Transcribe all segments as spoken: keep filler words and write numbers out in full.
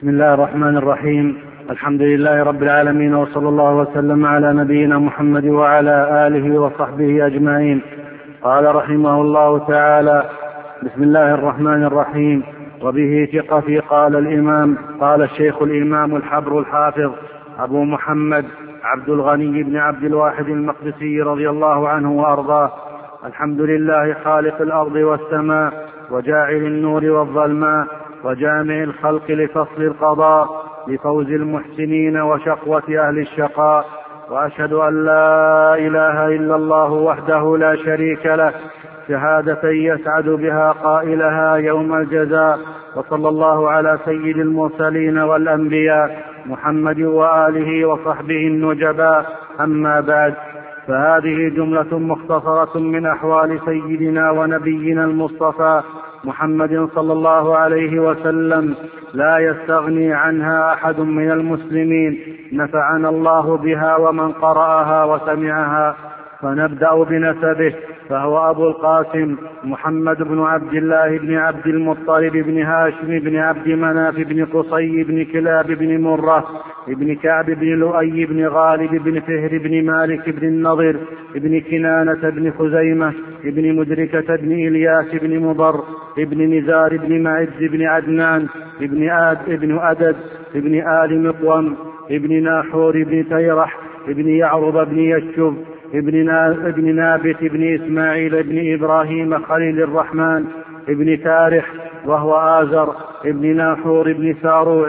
بسم الله الرحمن الرحيم. الحمد لله رب العالمين، وصلى الله وسلم على نبينا محمد وعلى آله وصحبه أجمعين. قال رحمه الله تعالى: بسم الله الرحمن الرحيم. وبه ثقتي قال الإمام قال الشيخ الإمام الحبر الحافظ أبو محمد عبد الغني بن عبد الواحد المقدسي رضي الله عنه وأرضاه: الحمد لله خالق الأرض والسماء، وجاعل النور والظلماء، وجامع الخلق لفصل القضاء، لفوز المحسنين وشقوة أهل الشقاء. وأشهد أن لا إله إلا الله وحده لا شريك له، شهادة يسعد بها قائلها يوم الجزاء. وصلى الله على سيد المرسلين والأنبياء محمد وآله وصحبه النجباء. أما بعد، فهذه جملة مختصرة من أحوال سيدنا ونبينا المصطفى محمد صلى الله عليه وسلم، لا يستغني عنها أحد من المسلمين، نفعنا الله بها ومن قرأها وسمعها. فنبدأ بنسبه، فهو أبو القاسم محمد بن عبد الله بن عبد المطلب بن هاشم بن عبد مناف بن قصي بن كلاب بن مرة بن كعب بن لؤي بن غالب بن فهر بن مالك بن النضر بن كنانة بن خزيمة بن مدركة بن إلياس بن مضر بن نزار بن معز بن عدنان بن آد بن أدد بن آل مقوم بن ناحور بن تيرح بن يعرب بن يشب ابن نابت بن إسماعيل بن إبراهيم خليل الرحمن ابن تارح وهو آزر ابن ناحور بن ساروع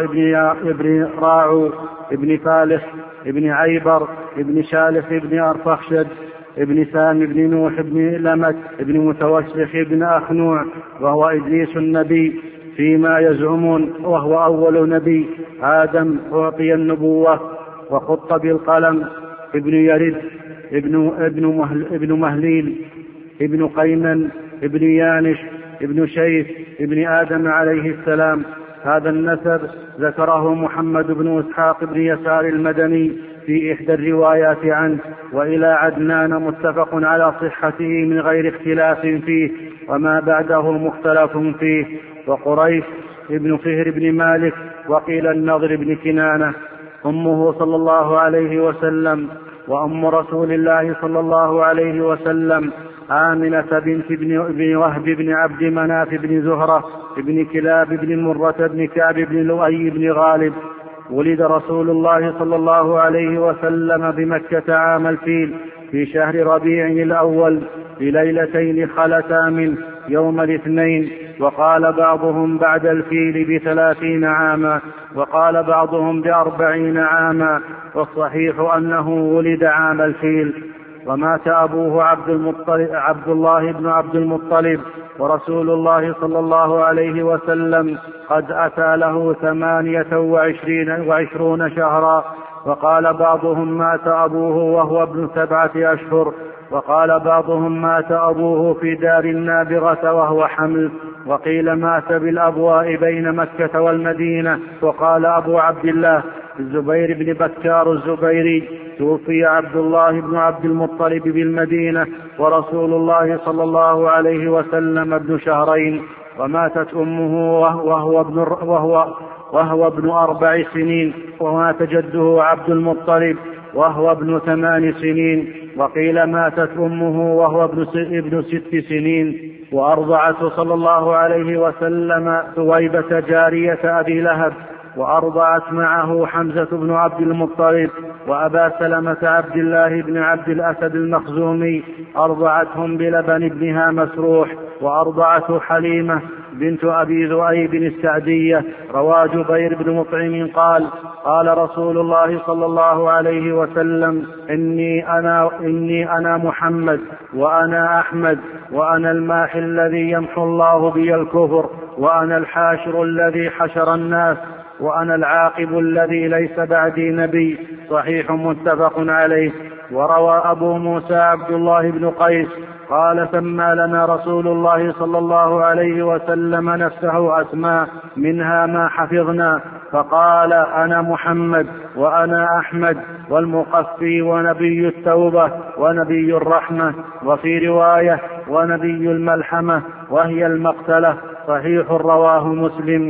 ابن راعو ابن فالح ابن عيبر ابن شالح ابن أرفخشد ابن سام بن نوح بن لمت ابن متوسخ ابن أخنوع، وهو إدريس النبي فيما يزعمون، وهو أول نبي آدم أعطي النبوة وخط بالقلم. ابن يرد ابن, ابن, مهل ابن مهليل ابن قيمن ابن يانش ابن شيث ابن آدم عليه السلام. هذا النسب ذكره محمد بن إسحاق بن يسار المدني في إحدى الروايات عنه. وإلى عدنان متفق على صحته من غير اختلاف فيه، وما بعده مختلف فيه. وقريش ابن فهر بن مالك، وقيل النضر بن كنانة. أمه صلى الله عليه وسلم وأم رسول الله صلى الله عليه وسلم آمنة بنت بن وهب بن عبد مناف بن زهرة بن كلاب بن مرة بن كعب بن لؤي بن غالب. ولد رسول الله صلى الله عليه وسلم بمكة عام الفيل في شهر ربيع الأول بليلتين خلتا منه يوم الاثنين، وقال بعضهم بعد الفيل بثلاثين عاما، وقال بعضهم بأربعين عاما، والصحيح أنه ولد عام الفيل. ومات أبوه عبد, المطلب عبد الله بن عبد المطلب، ورسول الله صلى الله عليه وسلم قد أتى له ثمانية وعشرين وعشرون شهرا. وقال بعضهم مات أبوه وهو ابن سبعة أشهر، وقال بعضهم مات أبوه في دار النابغة وهو حمل، وقيل مات بالأبواء بين مكة والمدينة. وقال أبو عبد الله الزبير بن بكار الزبيري: توفي عبد الله بن عبد المطلب بالمدينة ورسول الله صلى الله عليه وسلم ابن شهرين. وماتت أمه وهو ابن, وهو وهو ابن أربع سنين. ومات جده عبد المطلب وهو ابن ثمان سنين. وقيل ماتت أمه وهو ابن ست سنين. وأرضعته صلى الله عليه وسلم ثويبة جارية أبي لهب، وأرضعت معه حمزة بن عبد المطلب وأبا سلمة عبد الله بن عبد الأسد المخزومي، أرضعتهم بلبن ابنها مسروح. وأرضعته حليمة بنت أبي ذؤيب السعدية. روى جبير بن مطعم قال: قال رسول الله صلى الله عليه وسلم: إني أنا, إني أنا محمد، وأنا أحمد، وأنا الماحي الذي يمحو الله بي الكفر، وأنا الحاشر الذي حشر الناس، وأنا العاقب الذي ليس بعدي نبي. صحيح متفق عليه. وروى أبو موسى عبد الله بن قيس قال: سمى لنا رسول الله صلى الله عليه وسلم نفسه أسماء، منها ما حفظنا، فقال: أنا محمد، وأنا أحمد، والمقفي، ونبي التوبة، ونبي الرحمة، وفي رواية: ونبي الملحمة، وهي المقتلة. صحيح رواه مسلم.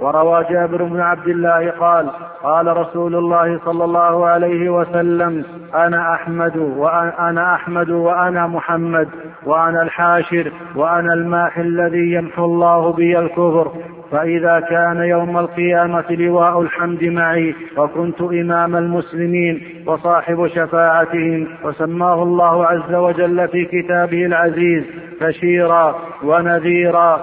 وروى جابر بن عبد الله قال قال رسول الله صلى الله عليه وسلم أنا أحمد وأنا أحمد وأنا محمد وأنا الحاشر وأنا الماحي الذي يمحو الله بي الكفر، فإذا كان يوم القيامة لواء الحمد معي وكنت إمام المسلمين وصاحب شفاعتهم، وسماه الله عز وجل في كتابه العزيز بشيرا ونذيرا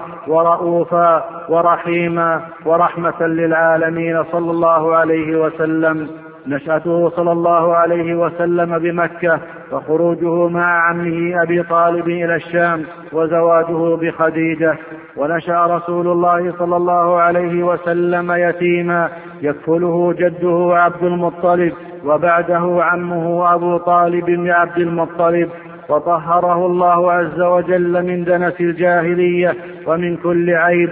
ورؤوفا ورحيما ورحمة للعالمين صلى الله عليه وسلم. نشأته صلى الله عليه وسلم بمكة، وخروجه مع عمه أبي طالب إلى الشام، وزواجه بخديجة. ونشأ رسول الله صلى الله عليه وسلم يتيما يكفله جده عبد المطلب، وبعده عمه أبو طالب لعبد المطلب، وطهره الله عز وجل من دنس الجاهلية ومن كل عيب،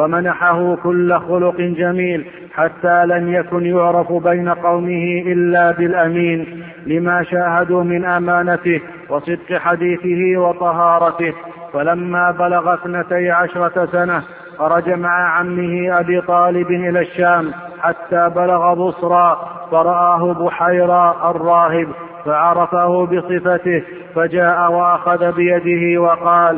ومنحه كل خلق جميل، حتى لم يكن يعرف بين قومه إلا بالأمين، لما شاهدوا من أمانته وصدق حديثه وطهارته. فلما بلغ اثنتي عشرة سنة خرج مع عمه أبي طالب إلى الشام حتى بلغ بصرى، فرآه بحيرى الراهب فعرفه بصفته، فجاء وأخذ بيده وقال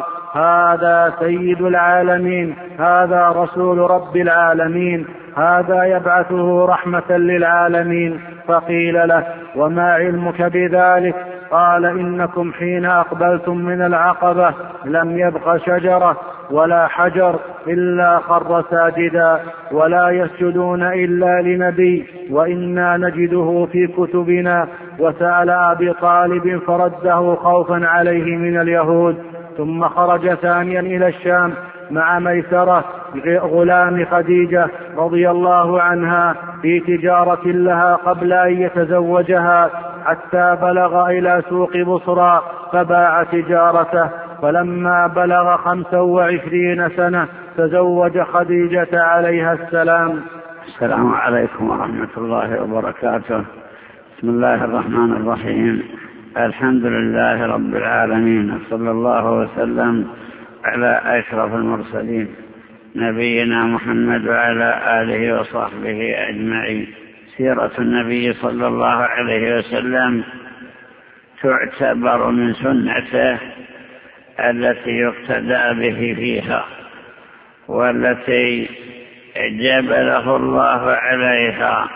هذا سيد العالمين، هذا رسول رب العالمين، هذا يبعثه رحمة للعالمين. فقيل له وما علمك بذلك؟ قال إنكم حين أقبلتم من العقبة لم يبق شجرة ولا حجر إلا خر ساجدا، ولا يسجدون إلا لنبي، وإنا نجده في كتبنا. وسأل أبي طالب فرده خوفا عليه من اليهود. ثم خرج ثانيا إلى الشام مع ميسرة غلام خديجة رضي الله عنها في تجارة لها قبل أن يتزوجها، حتى بلغ إلى سوق بصرى فباع تجارته. فلما بلغ خمسا وعشرين سنة تزوج خديجة عليها السلام. السلام عليكم ورحمة الله وبركاته. بسم الله الرحمن الرحيم. الحمد لله رب العالمين، صلى الله وسلم على أشرف المرسلين نبينا محمد وعلى آله وصحبه أجمعين. سيرة النبي صلى الله عليه وسلم تعتبر من سنته التي يقتدى به فيها، والتي جبله الله عليها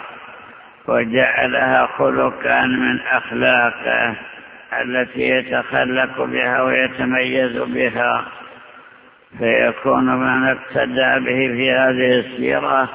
وجعلها خلقا من أخلاقه التي يتخلق بها ويتميز بها، فيكون من اقتدى به في هذه السيرة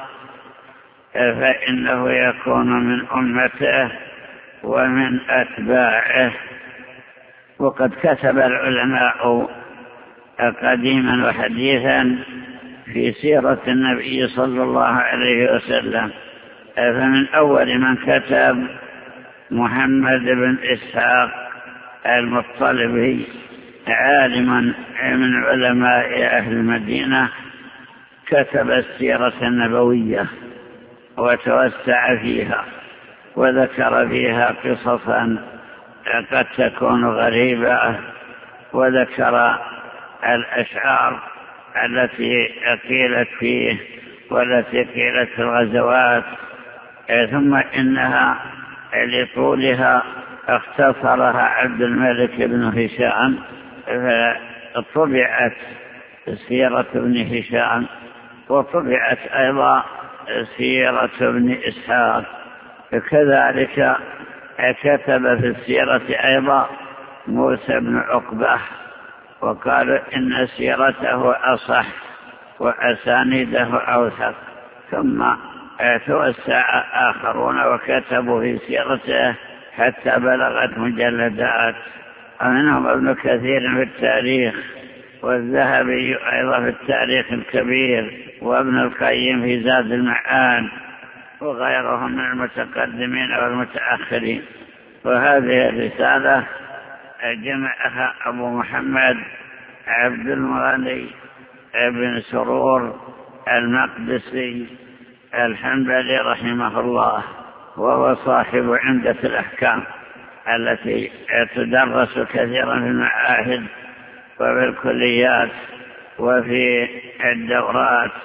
فإنه يكون من أمته ومن أتباعه. وقد كتب العلماء قديما وحديثا في سيرة النبي صلى الله عليه وسلم، فمن أول من كتب محمد بن إسحاق المطلبي، عالما من علماء أهل المدينة، كتب السيرة النبوية وتوسع فيها وذكر فيها قصصا قد تكون غريبة، وذكر الأشعار التي قيلت فيه والتي قيلت في الغزوات، ثم إنها لطولها اختصرها عبد الملك بن هشام، فطبعت سيرة ابن هشام، وطبعت أيضا سيرة ابن إسحاق. كذلك كتب في السيرة أيضا موسى بن عقبة، وقال إن سيرته أصح وأسانيده أوثق. ثم توسع آخرون وكتبوا في سيرته حتى بلغت مجلدات، ومنهم ابن كثير في التاريخ، والذهبي أيضا في التاريخ الكبير، وابن القيم في زاد المعاد، وغيرهم من المتقدمين والمتأخرين. وهذه الرسالة جمعها أبو محمد عبد المغني بن سرور المقدسي الحنبلي رحمه الله، وهو صاحب عمدة الأحكام التي تدرس كثيرا في المعاهد وفي الكليات وفي الدورات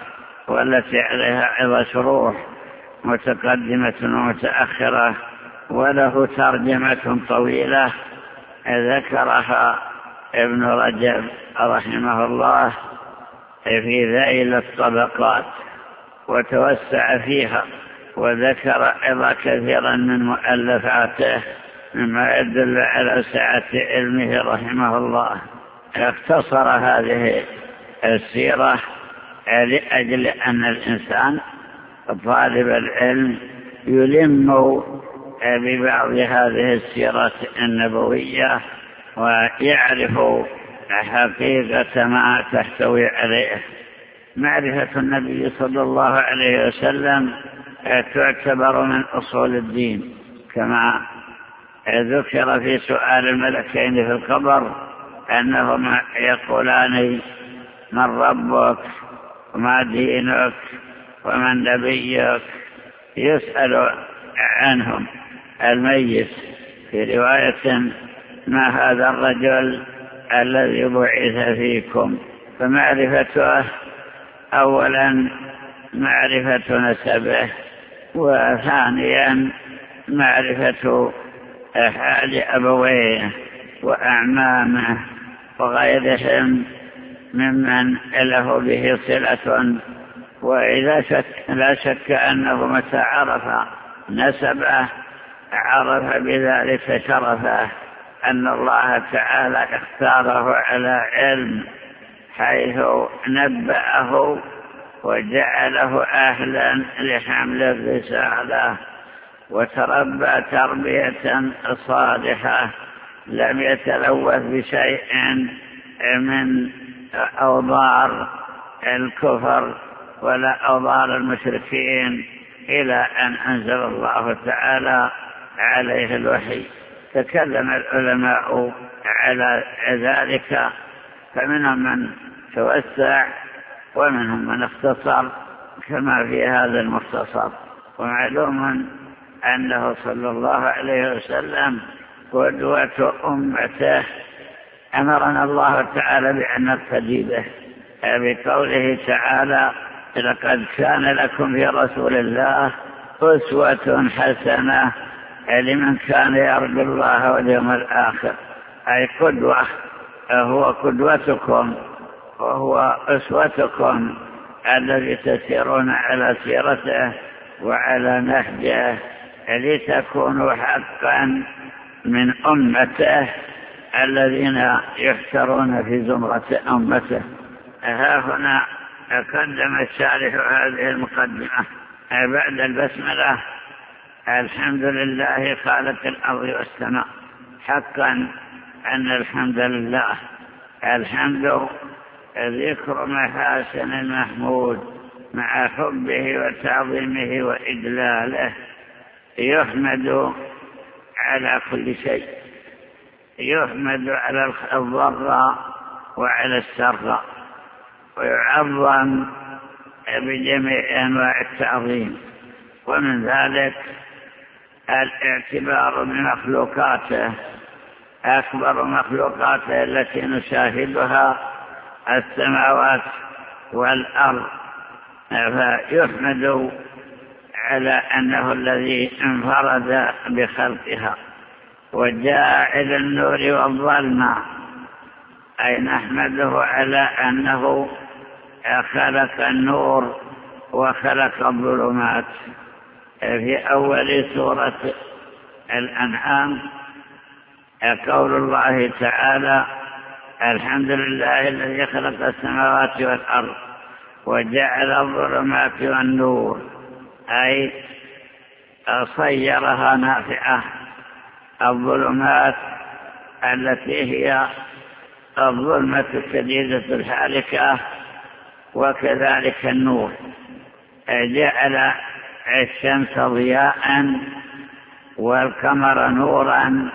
والتي عليها عظة شروح متقدمة ومتأخرة، وله ترجمة طويلة ذكرها ابن رجب رحمه الله في ذيل الطبقات وتوسع فيها، وذكر عظة كثيرا من مؤلفاته مما يدل على سعة علمه رحمه الله. اختصر هذه السيرة لأجل أن الإنسان طالب العلم يلم ببعض هذه السيرة النبوية ويعرف حقيقة ما تحتوي عليه. معرفة النبي صلى الله عليه وسلم تعتبر من أصول الدين، كما ذكر في سؤال الملكين في القبر أنهما يقولان من ربك وما دينك ومن نبيك، يسأل عنهم الميت في رواية ما هذا الرجل الذي بعث فيكم. فمعرفته أولا معرفة نسبه، وثانيا معرفة حال أبويه وأعمامه وغيرهم ممن له به صلة. وإذا شك لا شك أنه متى عرف نسبه عرف بذلك شرفه، أن الله تعالى اختاره على علم حيث نبأه وجعله أهلا لحمل الرسالة، وتربى تربية صالحة لم يتلوث بشيء من أوضار الكفر ولا أوضار المشركين، إلى أن أنزل الله تعالى عليه الوحي. تكلم العلماء على ذلك، فمنهم من توسع ومنهم من اختصر كما في هذا المختصر. ومعلوم أنه صلى الله عليه وسلم قدوة أمته، أمرنا الله تعالى بأن نقتدي به بقوله تعالى لقد كان لكم في رسول الله أسوة حسنة لمن كان يرجو الله واليوم الآخر، أي قدوة، هو قدوتكم وهو أسوتكم الذي تسيرون على سيرته وعلى نهجه لتكونوا حقا من أمته الذين يحشرون في زمرة أمته. ها هنا قدم الشارح هذه المقدمة بعد البسملة: الحمد لله خالق الأرض والسماء. حقا أن الحمد لله، الحمد ذكر محاسن المحمود مع حبه وتعظيمه وإجلاله، يحمد على كل شيء، يحمد على الضراء وعلى السراء، ويعظم بجميع أنواع التعظيم. ومن ذلك الاعتبار بمخلوقاته، أكبر مخلوقاته التي نشاهدها السماوات والأرض، فيحمد على أنه الذي انفرد بخلقها. وجاعل النور والظلمة، أي نحمده على أنه خلق النور وخلق الظلمات. في أول سورة الأنعام قول الله تعالى: الحمد لله الذي خلق السماوات والأرض وجعل الظلمات والنور، أي صيرها نافعة. الظلمات التي هي الظلمة الشديدة الحالكة، وكذلك النور، جعل الشمس ضياء والقمر نورا،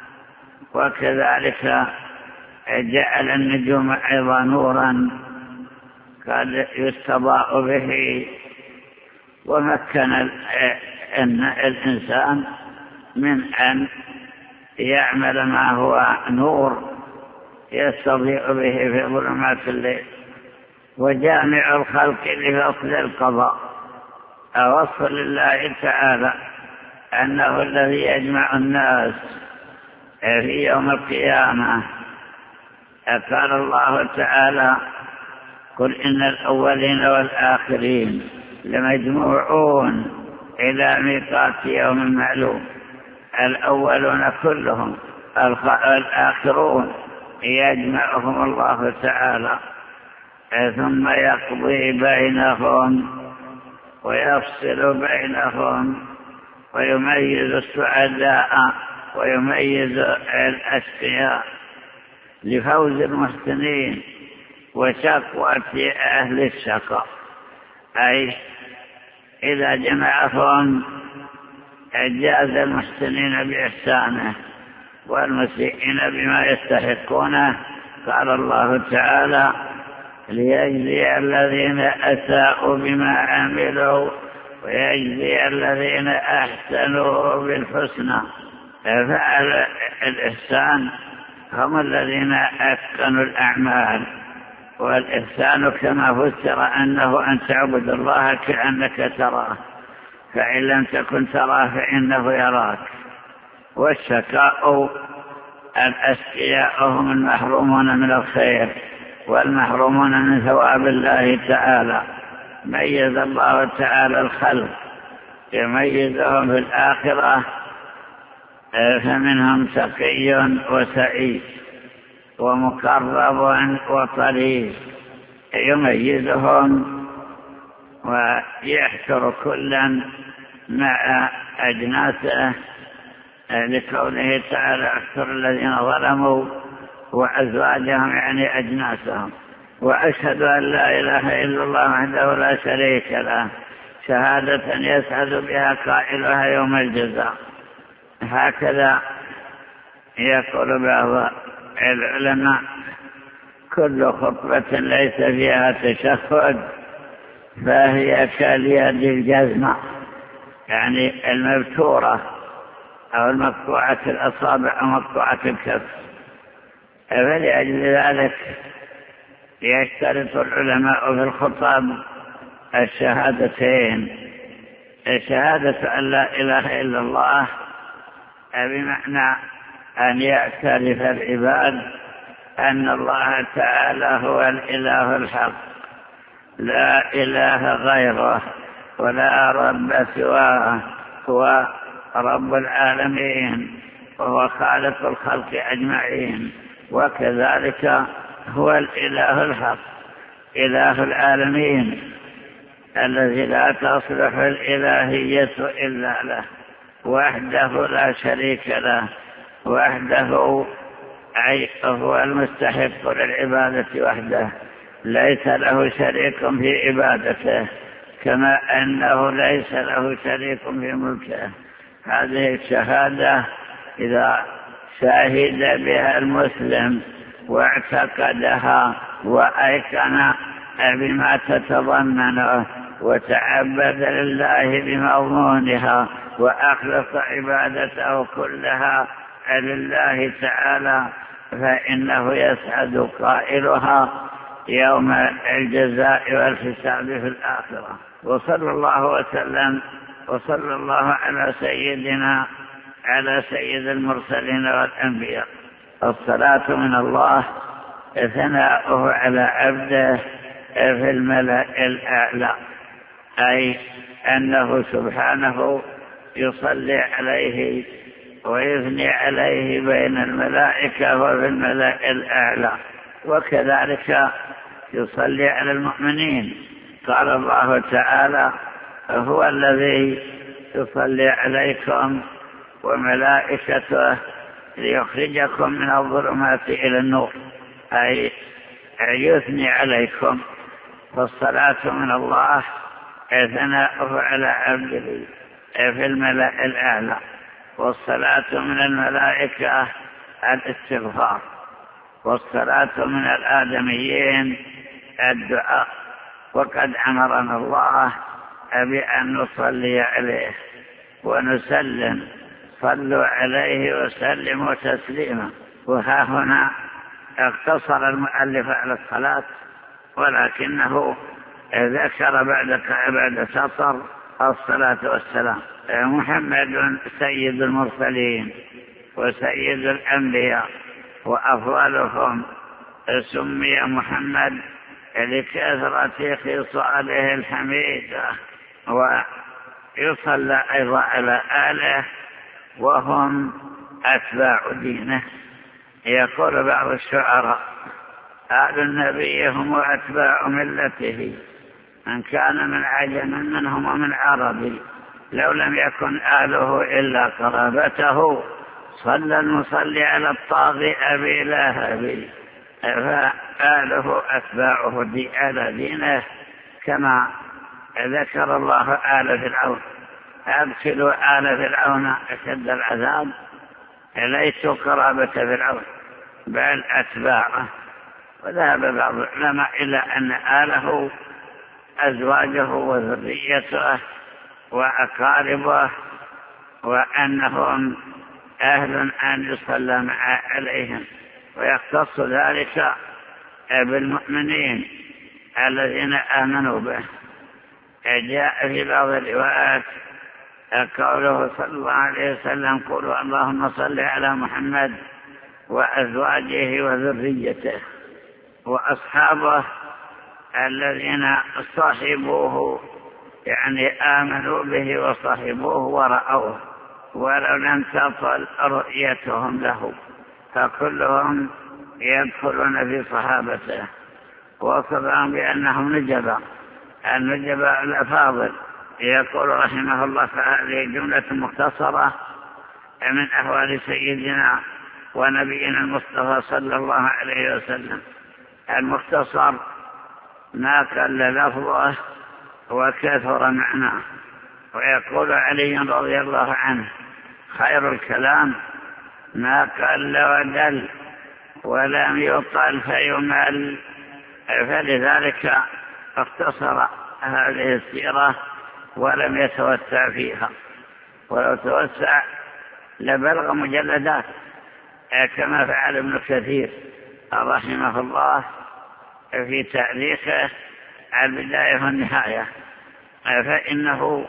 وكذلك جعل النجوم أيضا نورا قد يستضاء به. ومكن الإنسان من أن يعمل ما هو نور يستضيء به في ظلمات الليل. وجامع الخلق لفصل القضاء. وصف لله تعالى أنه الذي يجمع الناس في يوم القيامة. قال الله تعالى: قل إن الأولين والآخرين لمجموعون إلى ميقات يوم معلوم. الأولون كلهم، الآخرون يجمعهم الله تعالى، ثم يقضي بينهم ويفصل بينهم ويميز السعداء ويميز الأشقياء لفوز المحسنين وشقوة أهل الشقاء. أي إذا جمعهم جاز المحسنين بإحسانه والمسيئين بما يستحقونه. قال الله تعالى: ليجزي الذين أساءوا بما عملوا ويجزي الذين أحسنوا بالحسنى. فعل الإحسان هم الذين أتقنوا الأعمال، والإحسان كما فسر أنه أن تعبد الله كأنك تراه، فإن لم تكن تراه فإنه يراك. والشقاء الأشقياء هم المحرومون من الخير والمحرومون من ثواب الله تعالى. ميز الله تعالى الخلق، يميزهم في الآخرة، فمنهم شقي وسعيد ومقرب وطريق، يميزهم ويحشر كلا مع أجناسه، لقوله تعالى: احشر الذين ظلموا وأزواجهم يعني أجناسهم. وأشهد أن لا إله إلا الله وحده لا شريك له شهادة يسعد بها قائلها يوم الجزاء. هكذا يقول بعض العلماء: كل خطبة ليس فيها تشهد فهي كاليد الجزمة، يعني المبتورة أو المقطوعة الأصابع أو مقطوعة الكف. فلأجل ذلك يشترط العلماء في الخطب الشهادتين: الشهادة أن لا إله إلا الله بمعنى أن يعترف العباد أن الله تعالى هو الإله الحق، لا إله غيره ولا رب سواه، هو رب العالمين وهو خالق الخلق أجمعين، وكذلك هو الإله الحق إله العالمين الذي لا تصلح الإلهية إلا له، وحده لا شريك له، وحده هو المستحق للعبادة وحده، ليس له شريك في عبادته كما أنه ليس له شريك في ملكه. هذه الشهادة إذا شهد بها المسلم واعتقدها وأيقن بما تتضمنه وتعبد لله بمضمونها وأخلص عبادته كلها لله تعالى، فإنه يسعد قائلها يوم الجزاء والحساب في الآخرة. وصلى الله وسلم وصلى الله على سيدنا على سيد المرسلين والأنبياء. الصلاة من الله ثناؤه على عبده في الملأ الأعلى، أي أنه سبحانه يصلي عليه ويثني عليه بين الملائكة وفي الملأ الأعلى، وكذلك يصلي على المؤمنين. قال الله تعالى: هو الذي يصلي عليكم وملائكته ليخرجكم من الظلمات إلى النور، أي يثني عليكم. فالصلاة من الله ثناؤه على عبده في الملأ الأعلى، والصلاة من الملائكة الاستغفار، والصلاة من الآدميين الدعاء. وقد أمرنا الله بأن نصلي عليه ونسلم: صلوا عليه وسلموا تسليما. وها هنا اقتصر المؤلف على الصلاة ولكنه ذكر بعد بعد سطر الصلاة والسلام. محمد سيد المرسلين وسيد الأنبياء وأفضلهم، سمي محمد لكثرة خصاله الحميدة، ويصلى أيضا على آله وهم أتباع دينه. يقول بعض الشعراء: آل النبي هم أتباع ملته، من كان من عجم منهم ومن عربي، لو لم يكن آله إلا قرابته، صلى المصلي على الطاغي أبي لهب. فآله أتباعه دي آل دينه، كما ذكر الله آل فرعون: أدخلوا آل فرعون أشد العذاب، ليسوا قرابة فرعون بل أتباعه. وذهب بعض العلماء إلى أن آله أزواجه وذريته وأقاربه، وأنهم أهل أن يصلى عليهم، ويختص ذلك بالمؤمنين الذين آمنوا به. جاء في بعض الروايات قوله صلى الله عليه وسلم: قولوا اللهم صل على محمد وأزواجه وذريته وأصحابه الذين صاحبوه، يعني آمنوا به وصاحبوه ورأوه، ولو لم تصل رؤيتهم له، فكلهم يدخلون في صحابته. وصفهم بأنهم نجبا، النجبا الأفاضل. يقول رحمه الله: فهذه جملة مختصرة من أحوال سيدنا ونبينا المصطفى صلى الله عليه وسلم. المختصر ما قل لفظه وكثر معناه. ويقول علي رضي الله عنه: خير الكلام ما قل ودل ولم يطل فيمل. فلذلك اختصر هذه السيرة ولم يتوسع فيها، ولو توسع لبلغ مجلدات كما فعل ابن كثير رحمه الله في تأليفه البداية والنهاية، فإنه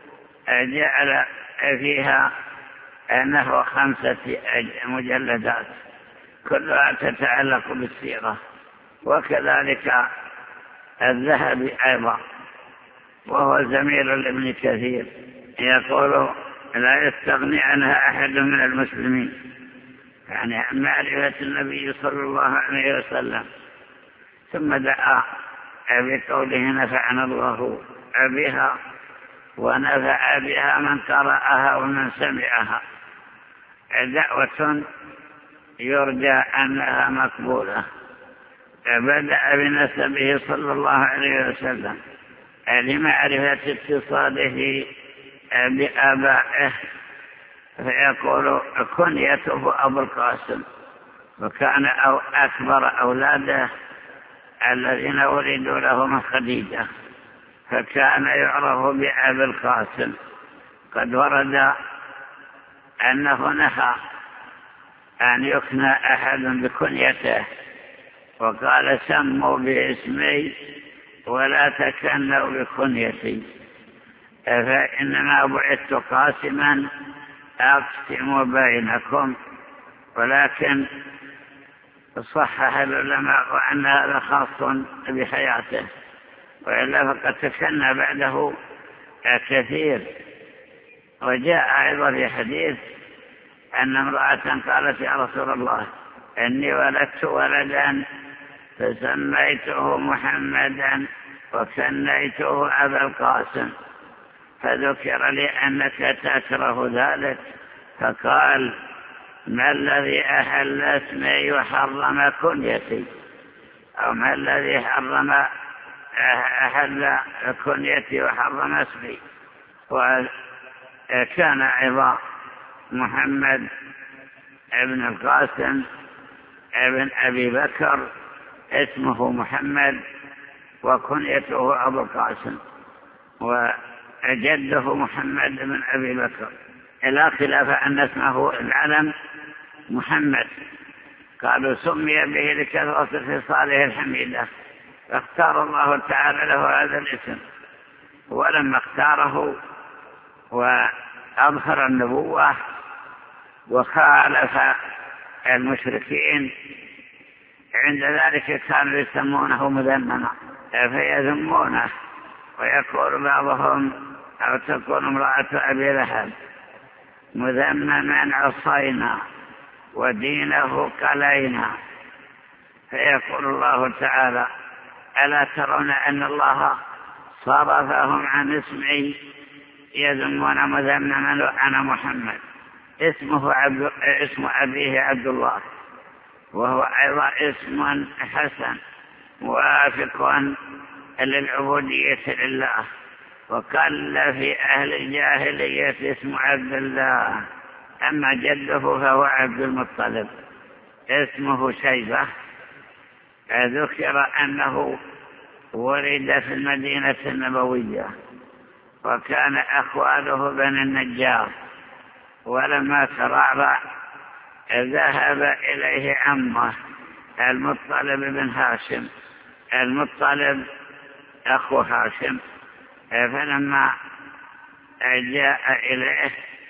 جعل فيها أنه خمسة مجلدات كلها تتعلق بالسيرة. وكذلك الذهبي أيضا، وهو زميل لابن كثير، يقول: لا يستغني عنها أحد من المسلمين، يعني عن معرفة النبي صلى الله عليه وسلم. ثم دعا بقوله: نفعنا الله بها ونفع بها من قرأها ومن سمعها. دعوة يرجى أنها مقبولة. بدأ بنسبه صلى الله عليه وسلم لمعرفة اتصاله بآبائه، فيقول: كنيته أبو القاسم، وكان أو أكبر أولاده الذين ولدوا له من خديجة، فكان يعرف بأبي القاسم. قد ورد أنه نهى أن يكنى أحد بكنيته، وقال: سموا باسمي ولا تكنوا بكنيتي، فإنما بعثت قاسما أقسم بينكم. ولكن صحح العلماء أن هذا خاص بحياته، وإلا فقد تكنى بعده كثير. وجاء أيضا في حديث أن امرأة قالت: يا رسول الله، إني ولدت ولدا فسميته محمدا وكنيته أبا القاسم، فذكر لي أنك تكره ذلك، فقال: ما الذي أحل اسمي وحرم كنيتي، أو ما الذي حرم أحل كنيتي وحرم اسمي. وكان أيضا محمد ابن القاسم ابن أبي بكر اسمه محمد وكنيته أبو القاسم، وجده محمد بن أبي بكر، إلى خلاف أن اسمه العلم محمد. قالوا: سمي به لكثرة خصاله الحميدة، اختار الله تعالى له هذا الاسم، ولما اختاره وأظهر النبوة وخالف المشركين عند ذلك كانوا يسمونه مذمما فيذمونه، ويقول بعضهم أو تكون امرأة أبي لهب مذمما عصينا ودينه قلينا. فيقول الله تعالى: ألا ترون أن الله صرفهم عن اسمي يذمون مذمما أنا محمد. اسمه عبد اسم أبيه عبد الله، وهو أيضا اسم حسن موافق للعبودية لله، وقال في أهل الجاهلية اسم عبد الله. أما جده فهو عبد المطلب اسمه شيبة. ذكر أنه ولد في المدينة النبوية، وكان أخواله بني النجار، ولما ترعرع ذهب إليه عمه المطلب بن هاشم، المطلب أخو هاشم، فلما جاء إليه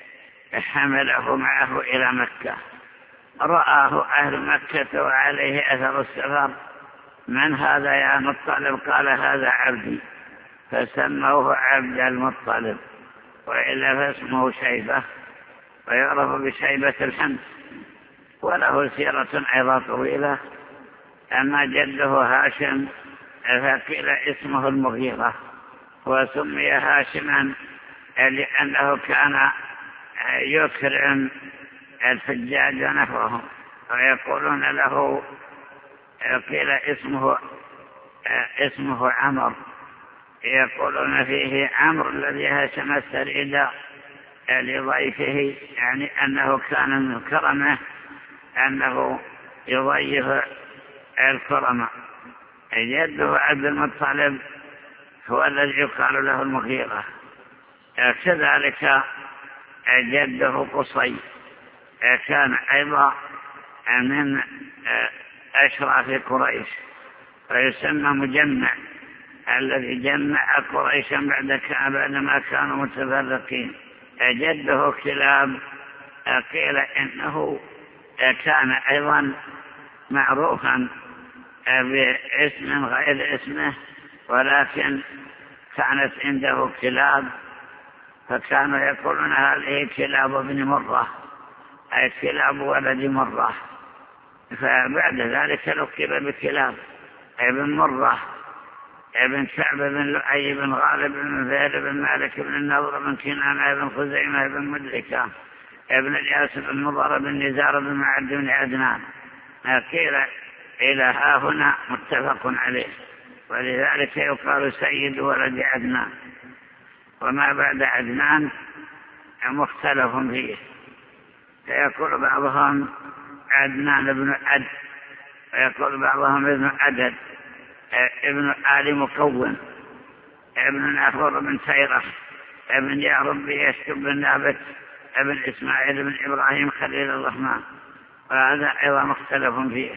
حمله معه إلى مكة. رآه أهل مكة وعليه أثر السفر: من هذا يا مطلب؟ قال: هذا عبدي. فسموه عبد المطلب، وإلا فاسمه شيبة، ويعرف بشيبة الحمد، وله سيرة أيضا طويلة. أما جده هاشم فقيل اسمه المغيرة، وسمي هاشما لأنه كان يكرم الحجاج نحوهم، ويقولون له قيل اسمه اسمه عمر، يقولون فيه عمرو الذي هشم السريد لضيفه، يعني أنه كان من كرمه أنه يضيف الكرم. جده عبد المطلب هو الذي يقال له المغيرة. كذلك جده قصي كان أيضا من أشراف قريش، ويسمى مجمع، الذي جمع قريشا بعد بعدما كانوا متفرقين. جده كلاب قيل إنه كان أيضا معروفا باسم غير اسمه، ولكن كانت عنده كلاب، فكانوا يقولون هذه كلاب ابن مرة، أي كلاب ولد مرة. فبعد ذلك لقب بكلاب ابن مرة، ابن كعب بن لؤي بن غالب بن زيد بن مالك بن النضر بن كنانة بن خزيمة بن مدركة ابن الياس بن مضر بن نزار بن معد بن عدنان. قيل إلى ها هنا متفق عليه، ولذلك يقال سيد ولد عدنان. وما بعد عدنان مختلف فيه، فيقول بعضهم عدنان بن عد، ويقول بعضهم ابن عدد، ابن آل مكون، ابن نافور بن سيرة، ابن يعرب يشتب بن نابت، ابن إسماعيل بن إبراهيم خليل الرحمن. وهذا أيضا مختلف فيه.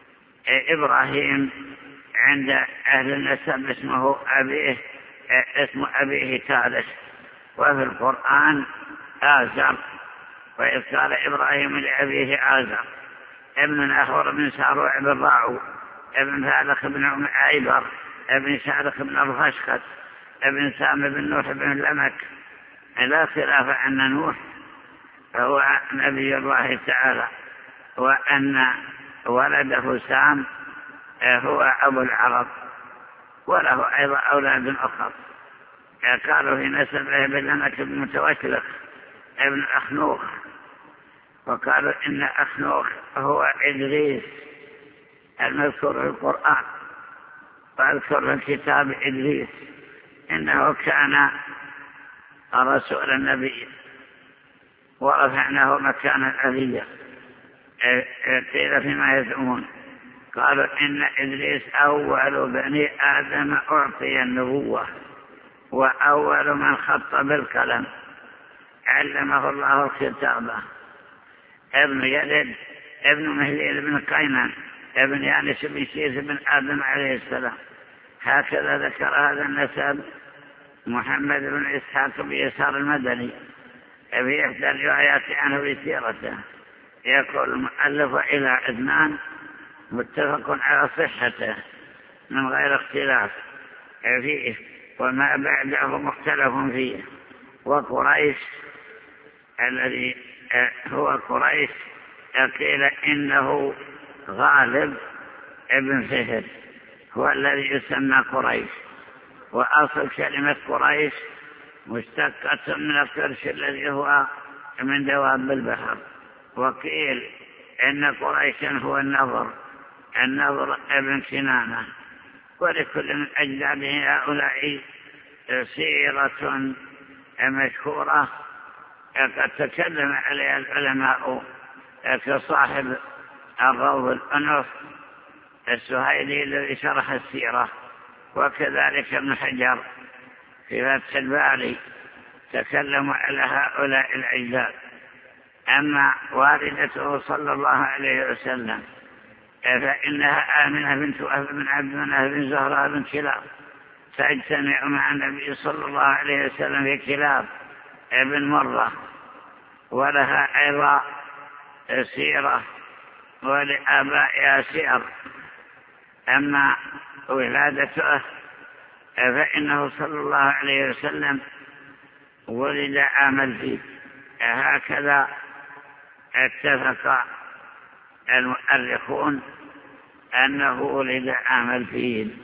إبراهيم عند أهل النسب اسمه أبيه اسم أبيه ثالث، وفي القرآن آزر، وإذ قال إبراهيم لأبيه آزر. ابن ناخور بن ساروع بن راعو، ابن فالخ بن عيبر، ابن شارخ بن الفشخت، ابن سام بن نوح بن لمك. لا خلاف أن نوح هو نبي الله تعالى، وأن ولده سام هو أبو العرب، وله أيضا أولاد أخر. قالوا في نسبه بلمك بن متوكلخ ابن أخنوخ، وقالوا إن أخنوخ هو إدريس المذكور في القرآن، وأذكر في الكتاب إدريس إنه كان رسول النبي ورفعناه مكانا عليا. قيل فيما يزعمون قالوا إن إدريس أول بني آدم أعطي النبوة، وأول من خط بالقلم علمه الله الكتابة. ابن يلد ابن مهليل بن قينان ابن يانس بن شيث بن آدم عليه السلام، هكذا ذكر هذا النسب محمد بن إسحاق بن يسار المدني في إحدى الروايات عنه في سيرته. يقول المؤلف إلى عدنان متفق على صحته من غير اختلاف فيه، وما بعده مختلف فيه. وقريش الذي هو قريش قيل إنه غالب ابن فهر هو الذي يسمى قريش، وأصل كلمة قريش مشتقة من القرش الذي هو من دواب البحر. وقيل إن قريشا هو النضر النضر ابن كنانة. ولكل من أجداده هؤلاء سيرة مشهورة قد تكلم عليها العلماء كصاحب الروض الأنف السهيلي الذي شرح السيرة، وكذلك ابن حجر في فتح الباري تكلم على هؤلاء الأجداد. أما والدته صلى الله عليه وسلم فإنها آمنة بنت وهب بن عبد مناف بن زهرة بن كلاب، تجتمع مع النبي صلى الله عليه وسلم في كلاب ابن مرة، ولها أيضا سيرة ولآبائها سير. أما ولادته فإنه صلى الله عليه وسلم ولد عام الفيل، هكذا اتفق المؤرخون أنه ولد عام الفيل.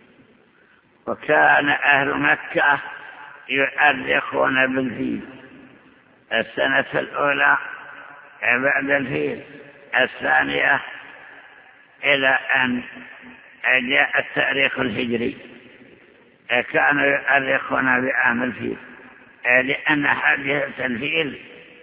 وكان أهل مكة يؤرخون بالفيل السنة الأولى بعد الفيل، الثانية إلى أن جاء التاريخ الهجري كانوا يؤرخون بعام الفيل، لأن حادثة الفيل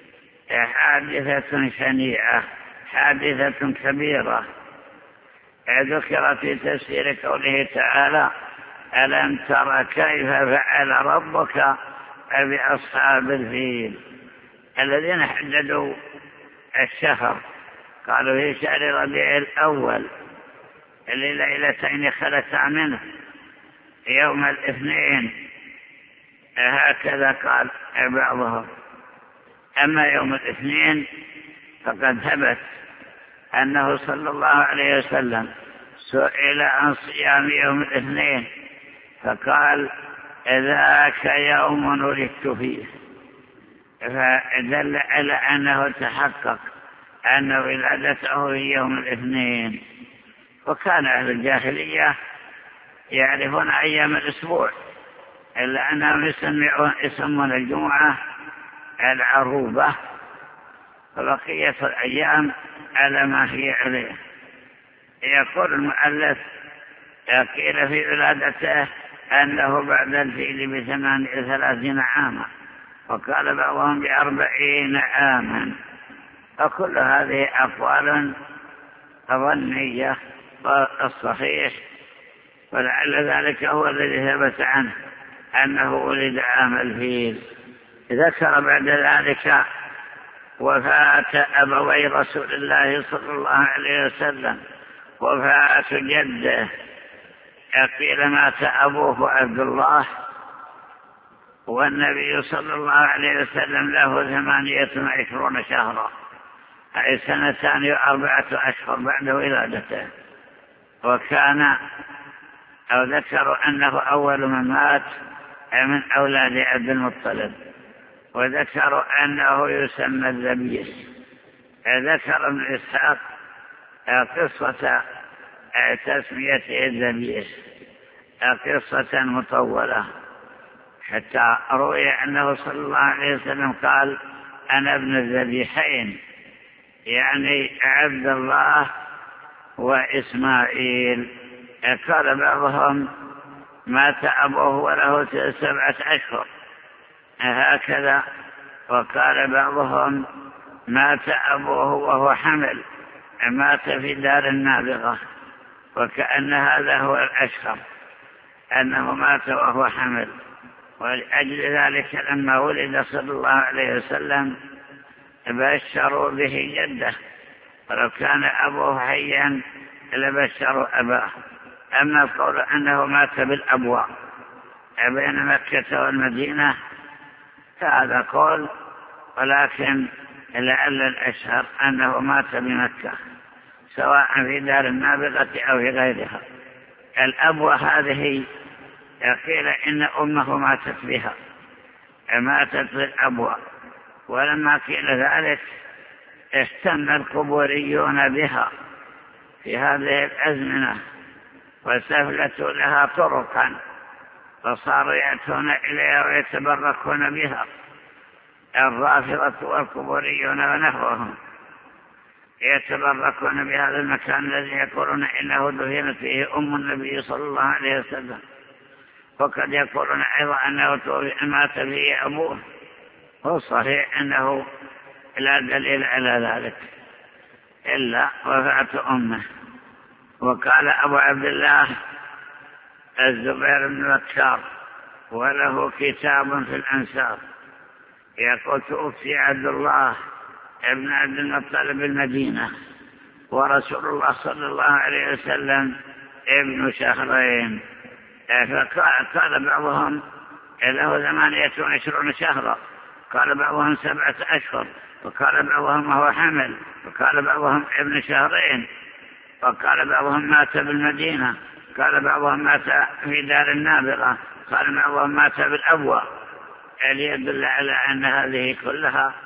حادثة شنيعة حادثة كبيرة. ذكر في تفسير قوله تعالى: ألم تر كيف فعل ربك بأصحاب الفيل الذين حددوا الشهر، قالوا في شهر ربيع الأول لليلتين خلتا منه يوم الاثنين، هكذا قال بعضهم. أما يوم الاثنين فقد ثبت أنه صلى الله عليه وسلم سئل عن صيام يوم الاثنين فقال: ذاك يوم ولدت فيه، فدل على أنه تحقق أن ولادته في يوم الاثنين. وكان أهل الجاهلية يعرفون أيام الأسبوع، إلا أنهم يسمون الجمعة العروبة، وبقية الأيام على ما هي عليه. يقول المؤلف: قيل في ولادته أنه بعد الفيل بثمان وثلاثين عاما، وقال بعضهم بأربعين عاما. وكل هذه أقوال ظنية، والصحيح ولعل ذلك هو الذي ثبت عنه أنه ولد عام الفيل. ذكر بعد ذلك وفاة أبوي رسول الله صلى الله عليه وسلم، وفاة جده. قيل مات أبوه عبد الله، والنبي صلى الله عليه وسلم له ثمانية وعشرون شهرا، أي سنتان وأربعة أشهر بعد ولادته. وكان أو ذكروا أنه أول من مات من أولاد عبد المطلب، وذكروا أنه يسمى الذبيح. ذكر ابن إسحاق قصة تسميته الذبيح، قصة مطولة، حتى روي أنه صلى الله عليه وسلم قال: أنا ابن الذبيحين، يعني عبد الله وإسماعيل. قال بعضهم: مات أبوه وله سبعة أشهر، هكذا. وقال بعضهم: مات أبوه وهو حمل، مات في دار النابغة. وكأن هذا هو الأشهر، أنه مات وهو حمل. ولأجل ذلك لما ولد صلى الله عليه وسلم بشروا به جده، ولو كان أبوه حيا لبشروا أباه أما القول أنه مات بالأبواء بين مكة والمدينة فهذا قول، ولكن لعل الأشهر أنه مات بمكة سواء في دار النابغة أو في غيرها. الأبوة هذه قيل إن أمه ماتت بها، ماتت بالأبوة، ولما قيل ذلك اهتم القبوريون بها في هذه الأزمنة وسهلت لها طرقا، فصاروا يأتون إليها ويتبركون بها الرافضة والقبوريون ونحوهم، يتبركون بهذا المكان الذي يقولون إنه دفنت فيه أم النبي صلى الله عليه وسلم، وقد يقولون أيضا أنه مات فيه أبوه. هو صحيح أنه لا دليل على ذلك إلا وفاة أمه. وقال أبو عبد الله الزبير بن بكار وله كتاب في الأنساب يقول توفي عبد الله ابن عبد المطلب المدينة ورسول الله صلى الله عليه وسلم ابن شهرين، فقال بعضهم له ثمانية وعشرون شهرا، قال بعضهم سبعة أشهر، وقال بعضهم وهو حمل، وقال بعضهم ابن شهرين، وقال بعضهم مات بالمدينة، قال بعضهم مات في دار النابغة، قال بعضهم مات بالأبوة، ليدل على أن هذه كلها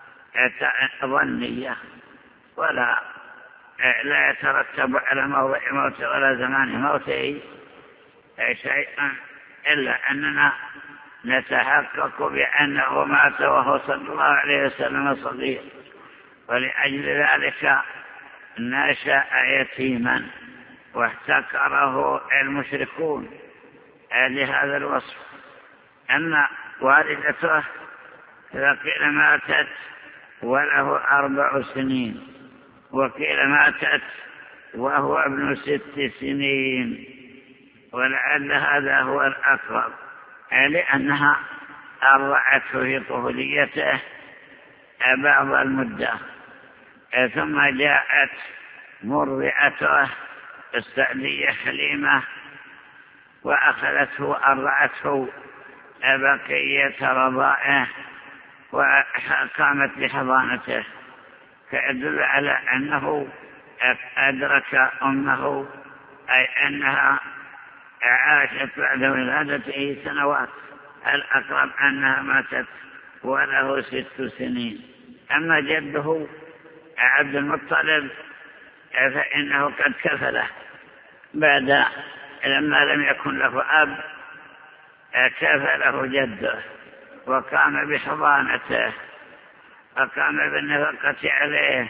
ظنية ولا لا يترتب على موضع موته ولا زمان موته شيئا، إلا أننا نتحقق بأنه مات وهو صلى الله عليه وسلم صغير، ولأجل ذلك نشأ يتيما واحتكره المشركون لهذا الوصف. أما والدته فقيل ماتت وله أربع سنين، وقيل ماتت وهو ابن ست سنين، ولعل هذا هو الأقرب، لأنها أرضعته في طفوليته بعض المدة، ثم جاءت مرضعته السعدية حليمة وأخذته وأرضعته بقية رضائه وقامت بحضانته، فيدل على أنه أدرك أمه، أي أنها عاشت بعد ولادته سنوات، الأقرب أنها ماتت وله ست سنين. أما جده عبد المطلب فإنه قد كفله بعد لما لم يكن له أب، كفله جده وقام بحضانته وقام بالنفقة عليه،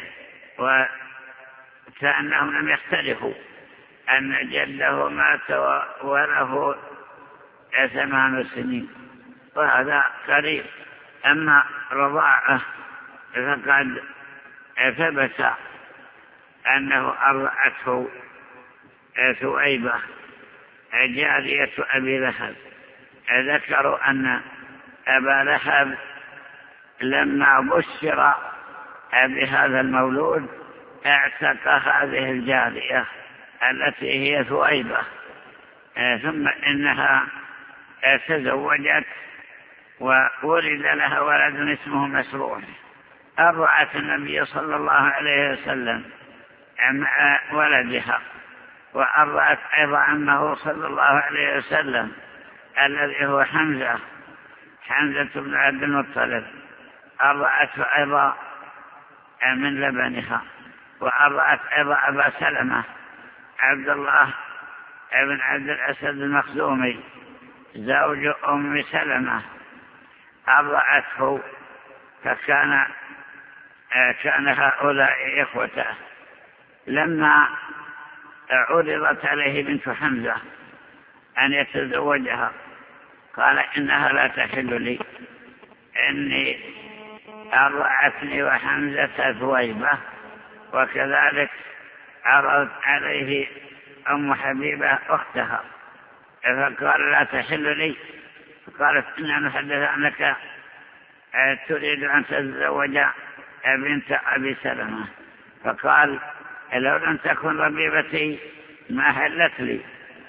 وكأنهم لم يختلفوا أن جده مات وله ثمان سنين، وهذا قريب. أما رضاعه فقد ثبت أنه أرضعته ثويبة جارية أبي لهب. ذكروا أن أبا لهب لما بشر بهذا المولود اعتق هذه الجارية التي هي ثويبة، ثم إنها تزوجت وولد لها ولد اسمه مسروح. أرضعت النبي صلى الله عليه وسلم مع ولدها، وأرضعت أيضا عمه صلى الله عليه وسلم الذي هو حمزة حمزة بن عبد المطلب، أرضعته أيضا من لبنها، وأرضعت أيضا أبا سلمة عبد الله بن عبد الأسد المخزومي زوج أم سلمة، أرضعته، فكان كان هؤلاء إخوته. لما عرضت عليه بنت حمزة أن يتزوجها قال إنها لا تحل لي، إني أرضعتني وحمزة ثويبة، وكذلك عرضت عليه أم حبيبة أختها فقال لا تحل لي، فقالت إننا نحدث أنك تريد أن تتزوج بنت أبي سلمة، فقال لو لم تكن ربيبتي ما حلت لي،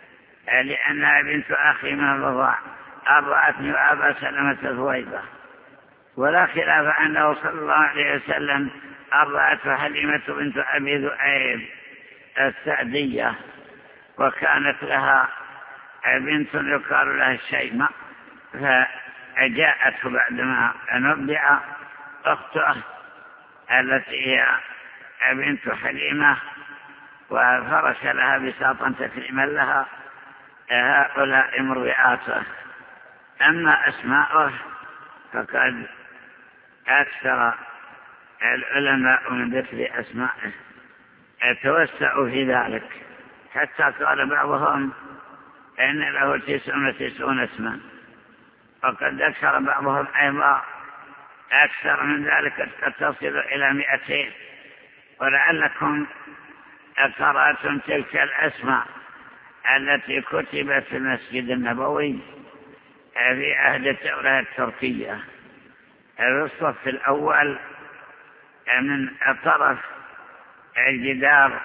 لأنها بنت أخي من الرضاع أرضعتني وأبا سلمة ثويبة، ولا خلاف أنه صلى الله عليه وسلم أرضعته حليمة بنت أبي ذؤيب السعدية، وكانت لها بنت يقال لها الشيمة، فجاءته بعدما نبع أخته التي هي بنت حليمة وفرش لها بساطا تكريما لها. هؤلاء مرضعاته. أما أسماؤه فقد أكثر العلماء من ذكر أسمائه، توسعوا في ذلك، حتى قال بعضهم إن له تسعون وتسعون اسما، وقد ذكر بعضهم أيضا أكثر من ذلك قد تصل إلى مئتين. ولعلكم قرأتم تلك الأسماء التي كتبت في المسجد النبوي في عهد الدولة التركية في الصف الأول من طرف الجدار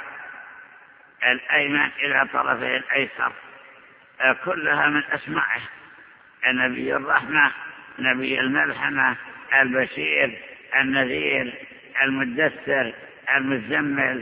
الأيمن إلى طرفه الأيسر، كلها من أسمائه: نبي الرحمة، نبي الملحمة، البشير، النذير، المدثر، المزمل،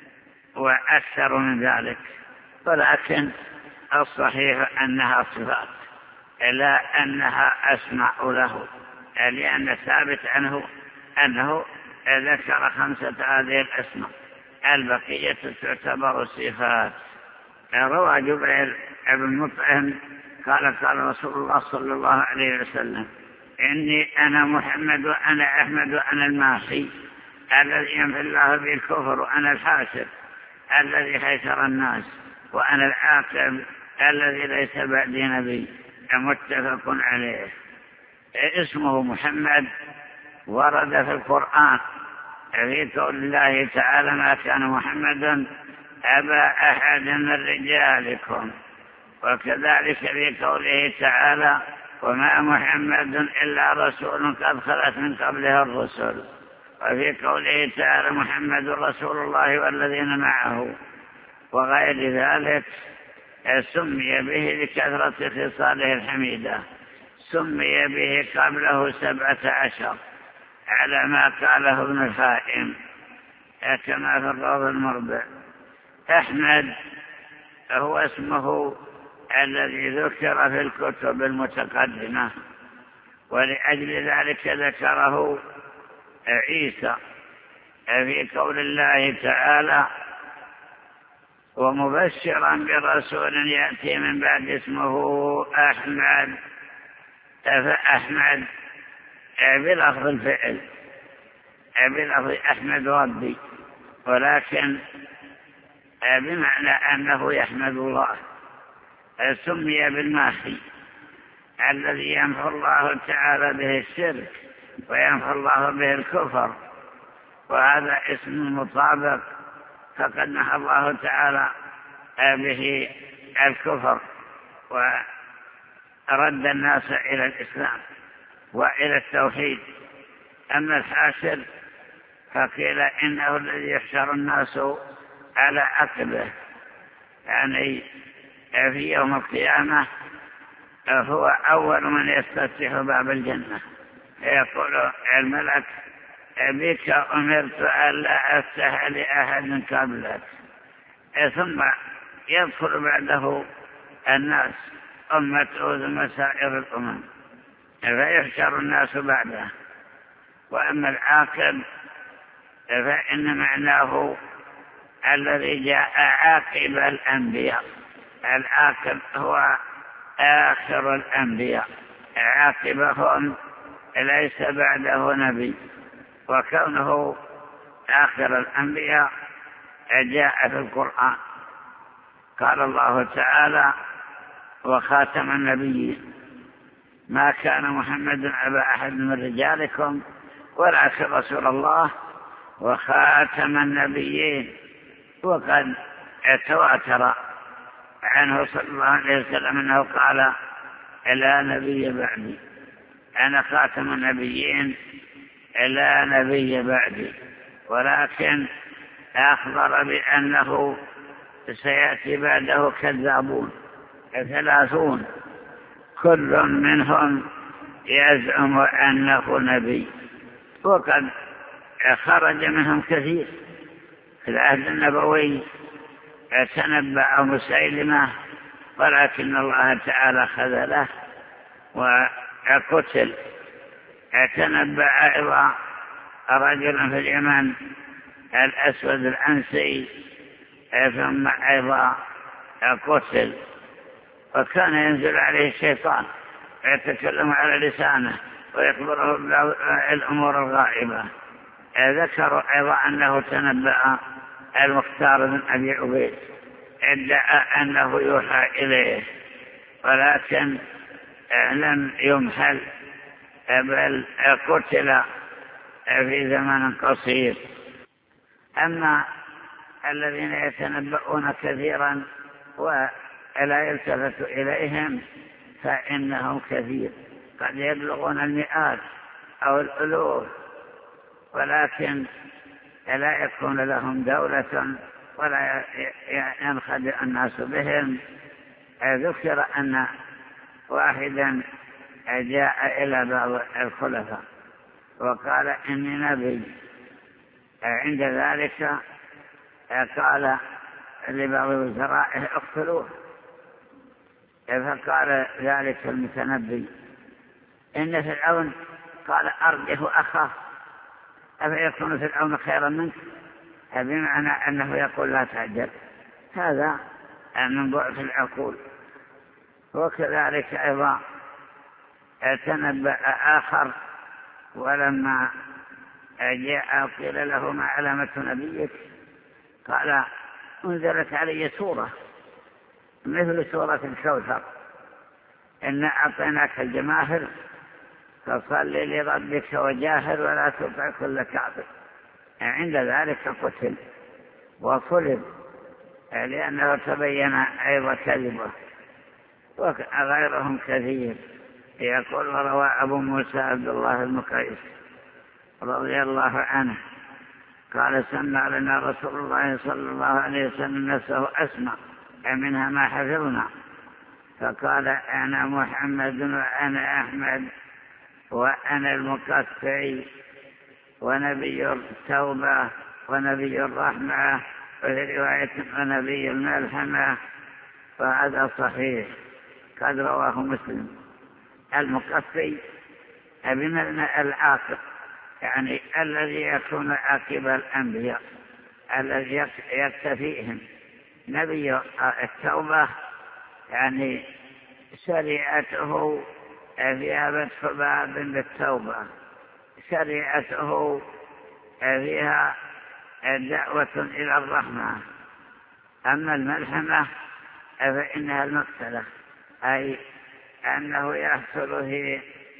وأكثر من ذلك. ولكن الصحيح أنها صفات لا أنها أسماء له، لأن ثابت عنه أنه ذكر خمسة هذه الأسماء، البقية تعتبر صفات. روى جبريل بن مطعم قال قال رسول الله صلى الله عليه وسلم: إني أنا محمد وأنا أحمد وأنا الماحي الذي ينفي الله به الكفر، وأنا الحاشر الذي حيشر الناس، وأنا العاقب الذي ليس بعدي نبي. متفق عليه. اسمه محمد ورد في القرآن في قول الله تعالى: ما كان محمد أبا أحد من رجالكم، وكذلك في قوله تعالى: وما محمد إلا رسول قد خلت من قبله الرسل، وفي قوله تعالى: محمد رسول الله والذين معه، وغير ذلك. سمي به لكثرة خصاله الحميدة، سمي به قبله سبعة عشر على ما قاله ابن الحائم كما في الروض المربع. أحمد هو اسمه الذي ذكر في الكتب المتقدمة، ولأجل ذلك ذكره عيسى في قول الله تعالى: ومبشرا برسول يأتي من بعد اسمه أحمد. فأحمد بلفظ الفعل، بلفظ أحمد ربي، ولكن بمعنى أنه يحمد الله. سمي بالماحي الذي يمحو الله تعالى به الشرك ويمحو الله به الكفر، وهذا اسم مطابق، فقد نهى الله تعالى به الكفر ورد الناس إلى الإسلام وإلى التوحيد. أما الحاشر فقيل إنه الذي يحشر الناس على عقبه، يعني في يوم القيامة هو أول من يستفتح باب الجنة، يقول الملك: بك أمرت ألا أفتح لأحد قبلك. ثم يدخل بعده الناس أمته ثم سائر الأمم، فيحشر الناس بعده. وأما العاقب فإن معناه الذي جاء عاقب الأنبياء. العاقب هو آخر الأنبياء، عاقبهم ليس بعده نبي، وكونه آخر الأنبياء جاء في القرآن. قال الله تعالى: وخاتم النبيين. ما كان محمد أبا أحد من رجالكم ولكن رسول الله وخاتم النبيين. وقد تواتر عنه صلى الله عليه وسلم أنه قال: لا نبي بعدي، أنا خاتم النبيين لا نبي بعدي. ولكن أخبر بأنه سيأتي بعده كذابون ثلاثون كل منهم يزعم أنه نبي، وقد خرج منهم كثير. في العهد النبوي تنبأ مسيلمة ولكن الله تعالى خذله وقتل. تنبأ أيضا رجل في اليمن الأسود العنسي ثم أيضا قتل، وكان ينزل عليه الشيطان ويتكلم على لسانه ويخبره الأمور الغائبة. ذكروا أيضا أنه تنبأ المختار بن أبي عبيد، ادعى أنه يوحى إليه ولكن لم يمهل بل قتل في زمن قصير. أما الذين يتنبؤون كثيرا ولا يلتفت إليهم فإنهم كثير، قد يبلغون المئات أو الألوف، ولكن لا يكون لهم دولة ولا ينخدع الناس بهم. ذكر أن واحدا جاء إلى بعض الخلفاء وقال إني نبي. عند ذلك قال لبعض وزرائه اقتلوه، فقال ذلك المتنبي إن فرعون قال أرجه أخاه، أفيكون فرعون خيرا منك؟ بمعنى أنه يقول لا تعجل. هذا من ضعف العقول. وكذلك أيضا تنبأ آخر ولما جاء قيل له ما علامة نبيك قال انزلت علي سورة مثل سورة الكوثر إن أعطيناك الجماهر فصل لربك وجاهر ولا تطع كل كافر. عند ذلك قتل وصلب لأنه تبين أيضا كذبه. وغيرهم كثير. يقول وروى أبو موسى عبد الله المقيس رضي الله عنه قال سمع لنا رسول الله صلى الله عليه وسلم نفسه أسمع منها ما حفظنا، فقال أنا محمد وأنا أحمد وأنا المقطع ونبي التوبة ونبي الرحمة وفي رواية ونبي الملحمة، فهذا صحيح قد رواه مسلم. المقطع بمعنى العاقب، يعني الذي يكون عاقب الأنبياء الذي يكتفيهم. نبي التوبة يعني شريعته فيها فتح باب بالتوبة، شريعته فيها دعوة إلى الرحمة. أما الملحمة فإنها المقتلة، أي أنه يحصل في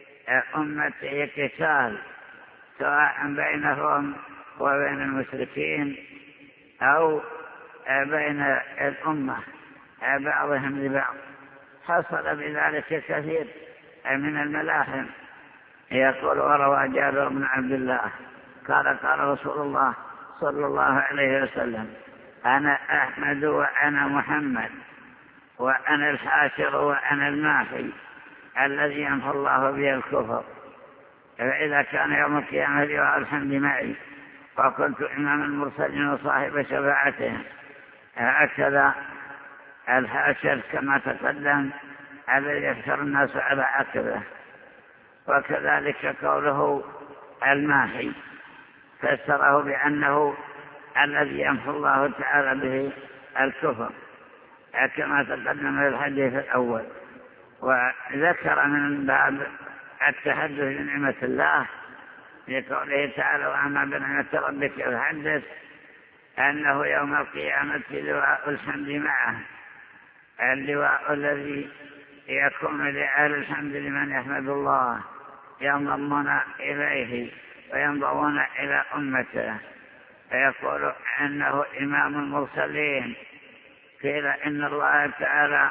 أمته قتال سواء بينهم وبين المشركين أو بين الأمة بعضهم لبعض. حصل بذلك كثير من الملاحم. يقول وروى جابر بن عبد الله قال قال رسول الله صلى الله عليه وسلم أنا أحمد وأنا محمد وأنا الحاشر وأنا الماحي الذي يمحو الله به الكفر، فإذا كان يوم القيامة لواء الحمد معي وكنت إمام المرسلين وصاحب شفاعتهم. هكذا الحاشر كما تقدم الذي يفتر الناس على عقبه. وكذلك قوله الماحي فسره بأنه الذي يمحو الله تعالى به الكفر كما تقدم في الحديث الأول. وذكر من باب التحدث بنعمة الله لقوله تعالى وأما بنعمة ربك فحدث أنه يوم القيامة لواء الحمد معه، اللواء الذي يكون لأهل الحمد لمن يحمد الله ينضمون إليه وينضمون إلى أمته، فيقول أنه إمام المرسلين. قيل إن الله تعالى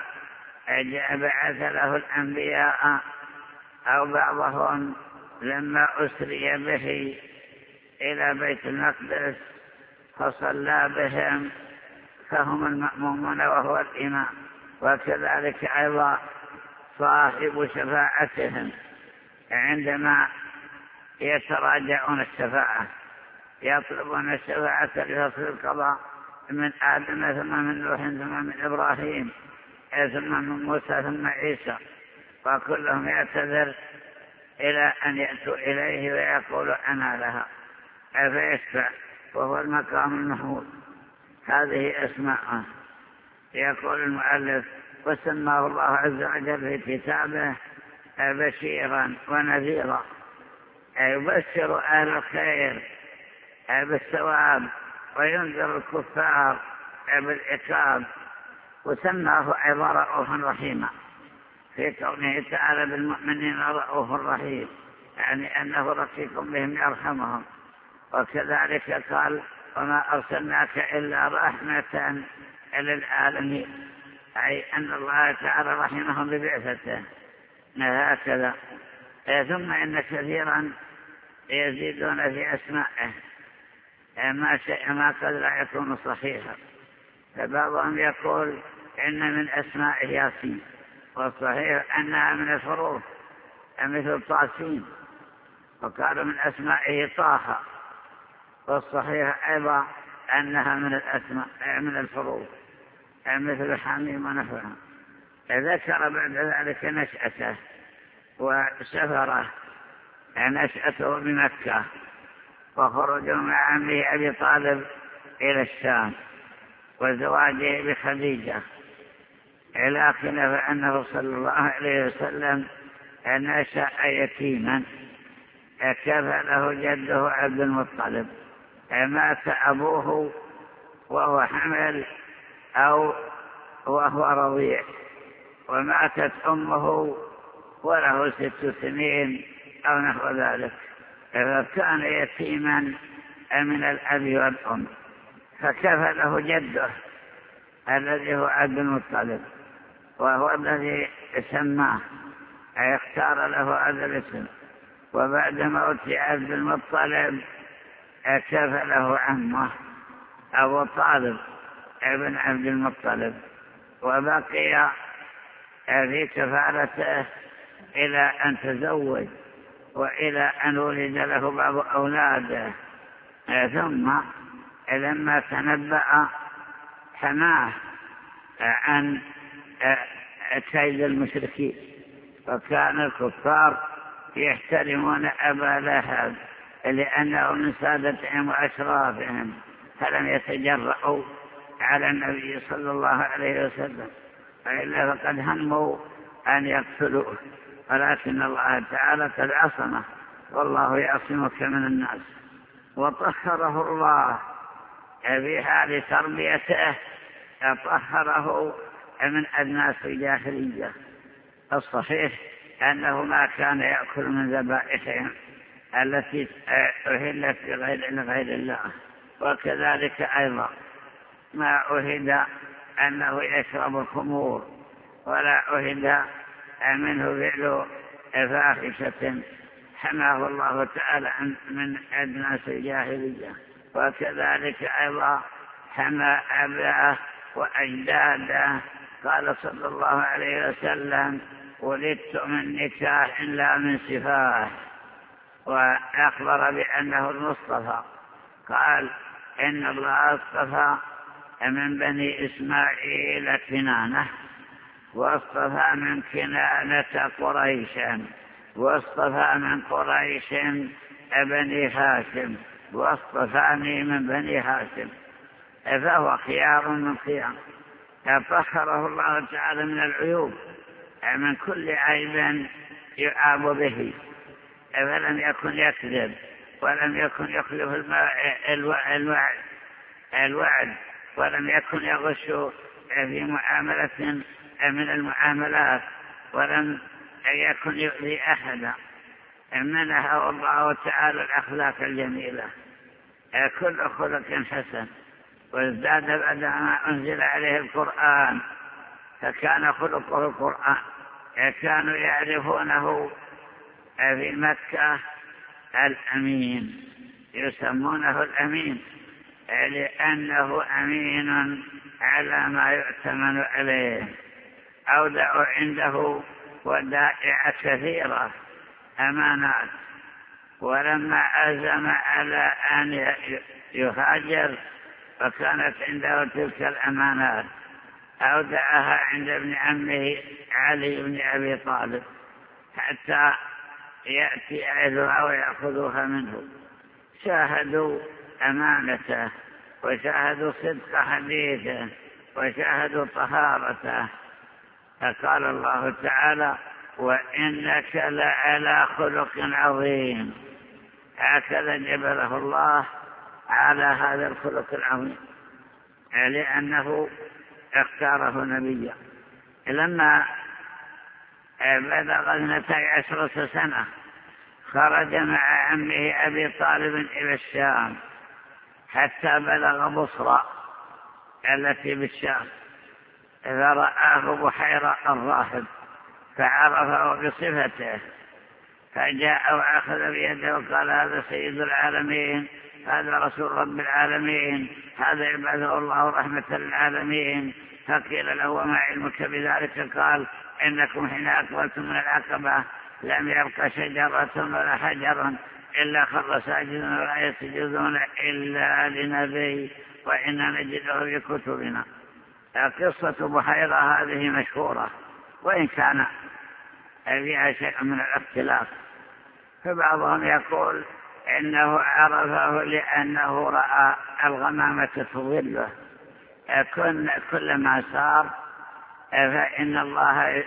بعث له الأنبياء أو بعضهم لما أسري به إلى بيت المقدس فصلى بهم فهم المأمومون وهو الإمام، وكذلك أيضا صاحب شفاعتهم عندما يتراجعون الشفاعة يطلبون الشفاعة لفصل القضاء من آدم ثم من نوح ثم من إبراهيم ثم من موسى ثم عيسى، وكلهم يعتذر إلى أن يأتوا إليه ويقولوا أنا لها فيشفع، وهو المقام المحمود. هذه أسماءه. يقول المؤلف: وسماه الله عز وجل في كتابه بشيرا ونذيرا، يبشر أهل الخير بالثواب وينذر الكفار بالعقاب. وسماه أيضا رؤوفا رحيما في كونه تعالى بالمؤمنين رؤوف رحيم، يعني أنه رقيق بهم يرحمهم. وكذلك قال: وما أرسلناك إلا رحمة للعالمين، أي أن الله تعالى رحمهم ببعثته. هكذا. ثم إن كثيرا يزيدون في أسمائه ما شيء ما قد لا يكون صحيحا، فبعضهم يقول إن من أسماء ياسين، والصحيح أنها من الحروف مثل طاسين، وقالوا من أسمائه طه، والصحيح أيضا أنها من الأسماء من الحروف مثل حميم ونحوها. ذكر بعد ذلك نشأته وسفره، نشأته بمكة وخرجه مع عمه أبي طالب إلى الشام وزواجه بخديجة، لكن فأنه صلى الله عليه وسلم نشأ يتيما كفله جده عبد المطلب. مات أبوه وهو حمل أو وهو رضيع، وماتت أمه وله ست سنين أو نحو ذلك، فكان يتيما من الأب والأم، فكفله جده الذي هو عبد المطلب، وهو الذي سماه اختار له هذا الاسم. وبعد موت عبد المطلب كفله عمه أبو طالب ابن عبد المطلب، وبقي في كفالته إلى أن تزوج وإلى أن ولد له بعض أولاده. ثم لما تنبأ حماه عن كيد المشركين، وكان الكفار يحترمون أبا لهب لأنه من سادتهم وأشرافهم، فلم يتجرؤوا على النبي صلى الله عليه وسلم، فإلا فقد هموا أن يقتلوه، ولكن الله تعالى قد عصمه، والله يعصمك من الناس. وطهره الله في حال تربيته، طهره من أدناس الجاهلية. الصحيح أنه ما كان يأكل من ذبائحهم التي أهلت لغير الله، وكذلك أيضا ما عهد أنه يشرب الخمور، ولا عهد منه فعل فاحشة، حماه الله تعالى من أدناس الجاهلية. وكذلك أيضا حمى أباه وأجداده. قال صلى الله عليه وسلم: ولدت من نكاح لا من سفاح. وأخبر بأنه المصطفى، قال: إن الله اصطفى من بني إسماعيل كنانة، واصطفى من كنانة قريشا، واصطفى من قريش بني هاشم، واصطفاني من بني هاشم، فهو خيار من خيار. طهره الله تعالى من العيوب، من كل عيب يعاب به، فلم يكن يكذب، ولم يكن يخلف الوعد الوعد ولم يكن يغش في معاملة من المعاملات، ولم يكن يؤذي أحدا. منها الله تعالى الأخلاق الجميلة، كل خلق حسن، وازداد بعد ما أنزل عليه القرآن، فكان خلقه القرآن. كانوا يعرفونه في مكة الأمين، يسمونه الأمين لأنه أمين على ما يؤتمن عليه، أودعوا عنده ودائع كثيرة أمانات، ولما عزم على أن يهاجر فكانت عنده تلك الأمانات أودعها عند ابن عمه علي بن أبي طالب حتى يأتي أهلها ويأخذوها منه. شاهدوا أمانته وشاهدوا صدق حديثه وشاهدوا طهارته، فقال الله تعالى: وإنك لعلى خلق عظيم. هكذا جبله الله على هذا الخلق العظيم لأنه اختاره نبيا. لما بلغ اثنتي عشرة سنة خرج مع عمه أبي طالب إلى الشام حتى بلغ بصرى التي بالشام، فرآه بحيرة الراهب فعرفه بصفته، فجاء وأخذ بيده وقال: هذا سيد العالمين، هذا رسول رب العالمين، هذا يبعثه الله رحمة للعالمين. فقيل له: وما علمك بذلك؟ قال: إنكم حين أقبلتم من العقبة لم يبق شجرة ولا حجر إلا خر ساجدون ولا يسجدون إلا لنبي، وإنا نجده في كتبنا. قصة بحيرة هذه مشهورة، وإن كان فيها شيء من الاختلاف، فبعضهم يقول إنه عرفه لأنه رأى الغمامة تظله، كلما سار فإن الله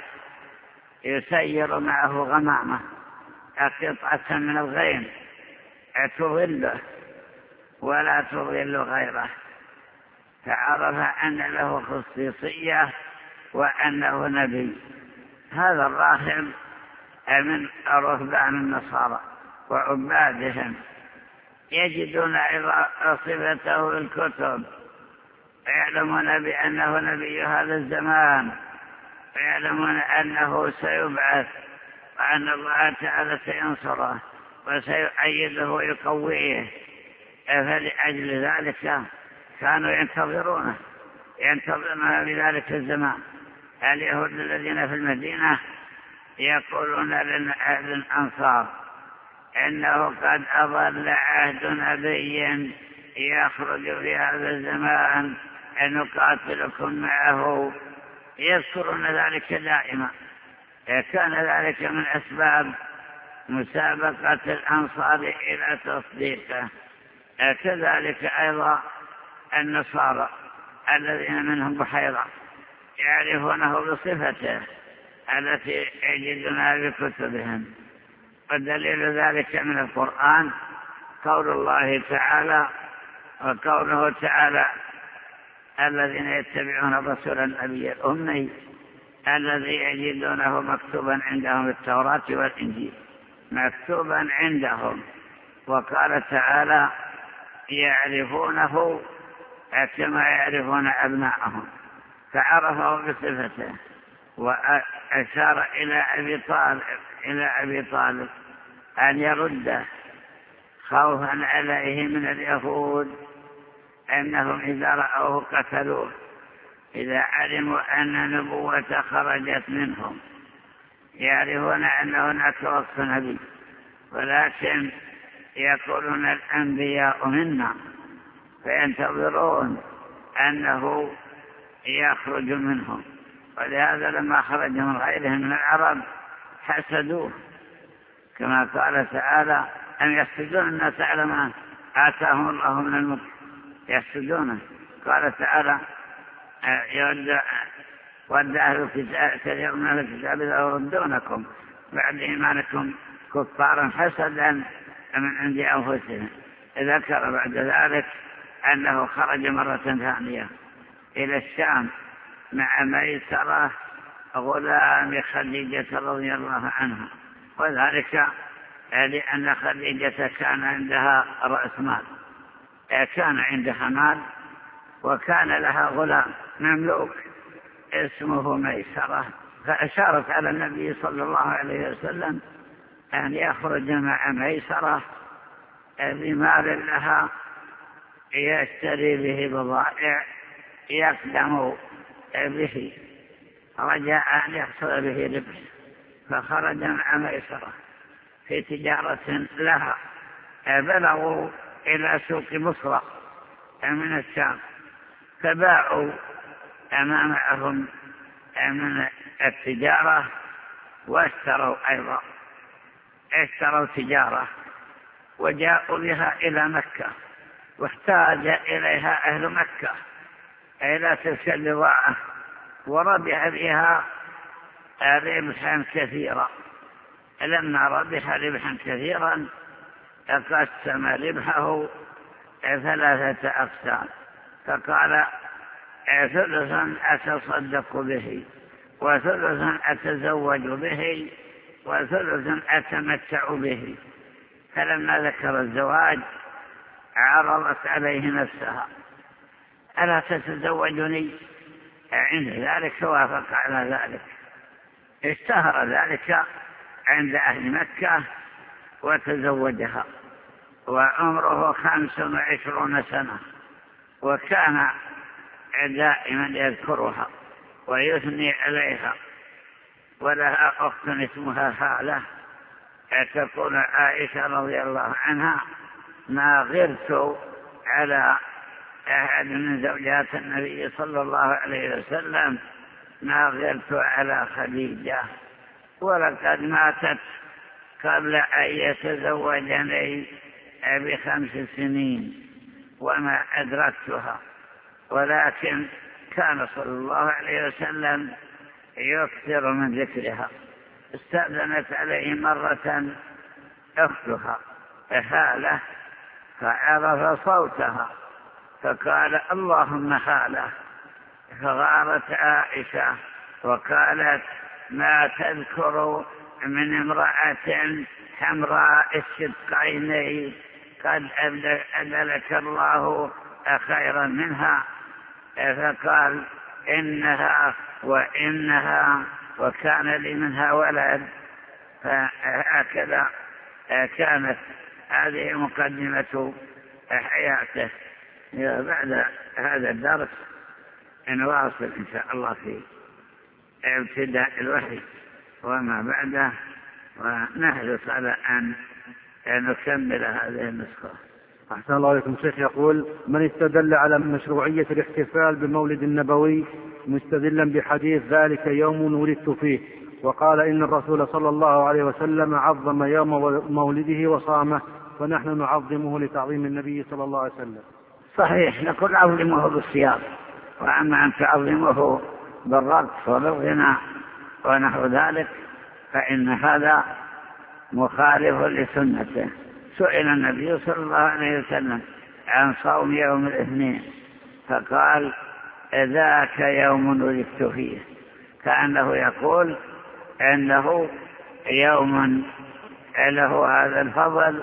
يسير معه غمامة قطعة من الغيم تظله ولا تظل غيره، فعرف أن له خصوصية وأنه نبي. هذا الراهب من رهبان النصارى وعبادهم يجدون صفته في الكتب، ويعلمون بأنه نبي هذا الزمان، ويعلمون أنه سيبعث وأن الله تعالى سينصره وسيؤيده ويقويه، فلأجل ذلك كانوا ينتظرونه ينتظرون بذلك الزمان. اليهود الذين في المدينة يقولون للأنصار: إنه قد أضل عهد نبي يخرج في هذا الزمان أن نقاتلكم معه. يذكرون ذلك دائما. كان ذلك من أسباب مسابقة الأنصار إلى تصديقه. كذلك أيضا النصارى الذين منهم بحيرة يعرفونه بصفته التي يجدونها بكتبهم. والدليل ذلك من القرآن قول الله تعالى وقوله تعالى: الذين يتبعون الرسول النبي الأمي الذي يجدونه مكتوبا عندهم في التوراة والإنجيل. مكتوبا عندهم. وقال تعالى: يعرفونه كما يعرفون أبناءهم، فعرفه بصفته. وأشار إلى أبي طالب إلى أبي طالب أن يرده خوفا عليه من اليهود أنهم إذا رأوه قتلوه، إذا علموا أن نبوة خرجت منهم. يعرفون أن هناك وصف نبي، ولكن يقولون الأنبياء منا، فينتظرون أنه يخرج منهم. ولهذا لما خرج من غيرهم من العرب حسدوه، كما قال تعالى: أن يحسدون الناس على ما آتاهم الله من الملك. يحسدونه. قال تعالى: ود أهل الكتاب كثير من الكتاب لو يردونكم بعد إيمانكم كفارا حسدا من عند أنفسهم. ذكر بعد ذلك أنه خرج مرة ثانية إلى الشام مع ميسرة غلام خديجة رضي الله عنها، وذلك لأن خديجة كان عندها رأس مال، كان عندها مال وكان لها غلام مملوك اسمه ميسرة، فأشارت على النبي صلى الله عليه وسلم أن يخرج مع ميسرة بمال لها يشتري به بضائع يقدم به. رجاء أن يحصل به ربح، فخرج مع ميسرة في تجارة لها. بلغوا إلى سوق مصر من الشام، فباعوا ما معهم من التجارة واشتروا أيضا، اشتروا تجارة وجاءوا بها إلى مكة، واحتاج إليها أهل مكة إلى تلك البضاعة، وربح بها ربحا كثيرا. لما ربح ربحا كثيرا قسم ربحه ثلاثة أقسام، فقال ثلثا أتصدق به، وثلثا أتزوج به، وثلثا أتمتع به. فلما ذكر الزواج عرضت عليه نفسها: ألا تتزوجني؟ عند ذلك وافق على ذلك. اشتهر ذلك عند أهل مكة وتزوجها، وعمره خمس وعشرون سنة، وكان دائما يذكرها ويثني عليها. ولها أخت اسمها هالة، تقول عائشة رضي الله عنها: ما غرت على أحد من زوجات النبي صلى الله عليه وسلم ما غرت على خديجة، ولقد ماتت قبل أن يتزوجني بخمس سنين وما أدركتها، ولكن كان صلى الله عليه وسلم يكثر من ذكرها. استأذنت عليه مرة أختها هالة فعرف صوتها فقال: اللهم هالة. فغارت عائشة وقالت: ما تذكر من امرأة حمراء الشدقين قد أبدلك الله خيرا منها؟ فقال: إنها وإنها، وكان لي منها ولد. فهكذا كانت هذه مقدمة حياته. بعد هذا الدرس نواصل إن شاء الله في ابتداء الوحي وما بعده، ونحرص على أن نكمل هذه النسخة. أحسن الله عليكم. شيخ يقول: من استدل على مشروعية الاحتفال بالمولد النبوي مستدلا بحديث ذلك يوم ولدت فيه، وقال إن الرسول صلى الله عليه وسلم عظم يوم مولده وصامه، ونحن نعظمه لتعظيم النبي صلى الله عليه وسلم. صحيح، نقول عظمه بالصيام، وأما أن تعظمه بالرقص وبالغناء ونحو ذلك فإن هذا مخالف لسنته. سئل النبي صلى الله عليه وسلم عن صوم يوم الاثنين فقال: ذاك يوم ولدت فيه، كأنه يقول أنه يوم له هذا الفضل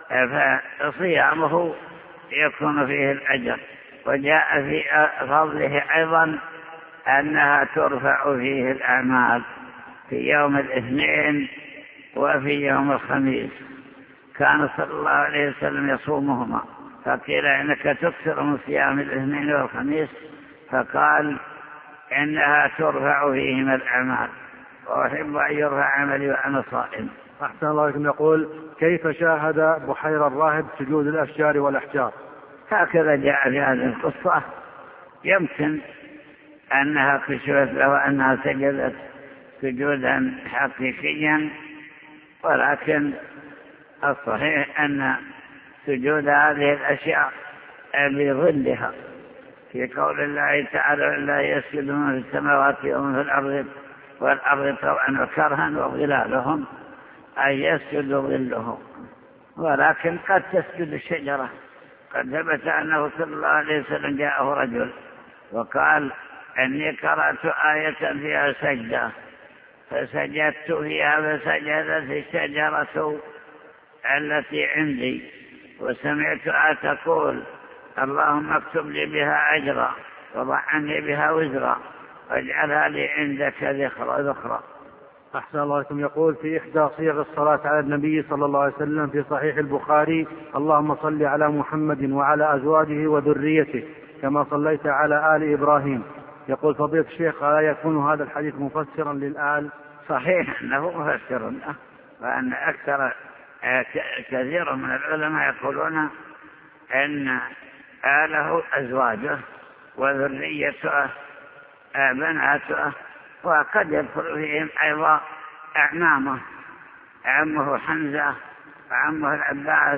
فصيامه يكون فيه الأجر. وجاء في فضله أيضا أنها ترفع فيه الأعمال في يوم الاثنين وفي يوم الخميس. كان صلى الله عليه وسلم يصومهما، فقيل: إنك تكثر من صيام الاثنين والخميس؟ فقال: إنها ترفع فيهما الأعمال، وأحب أن يرفع عملي وأنا صائم. أحسن الله عليكم. يقول: كيف شاهد بحير الراهب سجود الأشجار والأحجار؟ هكذا جاء في هذه القصة. يمكن أنها كشفت له أنها سجدت سجودا حقيقيا، ولكن الصحيح أن سجود هذه الأشياء بظلها، في قول الله تعالى: لا يسجدون في السماوات ومن في الأرض والأرض طوعا وكرها وظلالهم، أي يسجد ظلهم. ولكن قد تسجد الشجرة. قد ثبت أنه صلى الله عليه وسلم جاءه رجل وقال: إني قرأت آية فيها سجدة فسجدت فيها فسجدت الشجرة التي عندي، وسمعتها تقول: اللهم اكتب لي بها أجرا وضع عني بها وزرا واجعلها لي عندك ذخرا. أحسن الله عليكم. يقول: في إحدى صيغ الصلاة على النبي صلى الله عليه وسلم في صحيح البخاري: اللهم صل على محمد وعلى أزواجه وذريته كما صليت على آل إبراهيم. يقول فضيلة الشيخ ألا يكون هذا الحديث مفسرا للآل؟ صحيح أنه مفسر له، وأن أكثر كثير من العلماء يقولون أن آله أزواجه وذريته بناته، وقد يدخل فيهم أيضا أعمامه، عمه حمزة وعمه العباس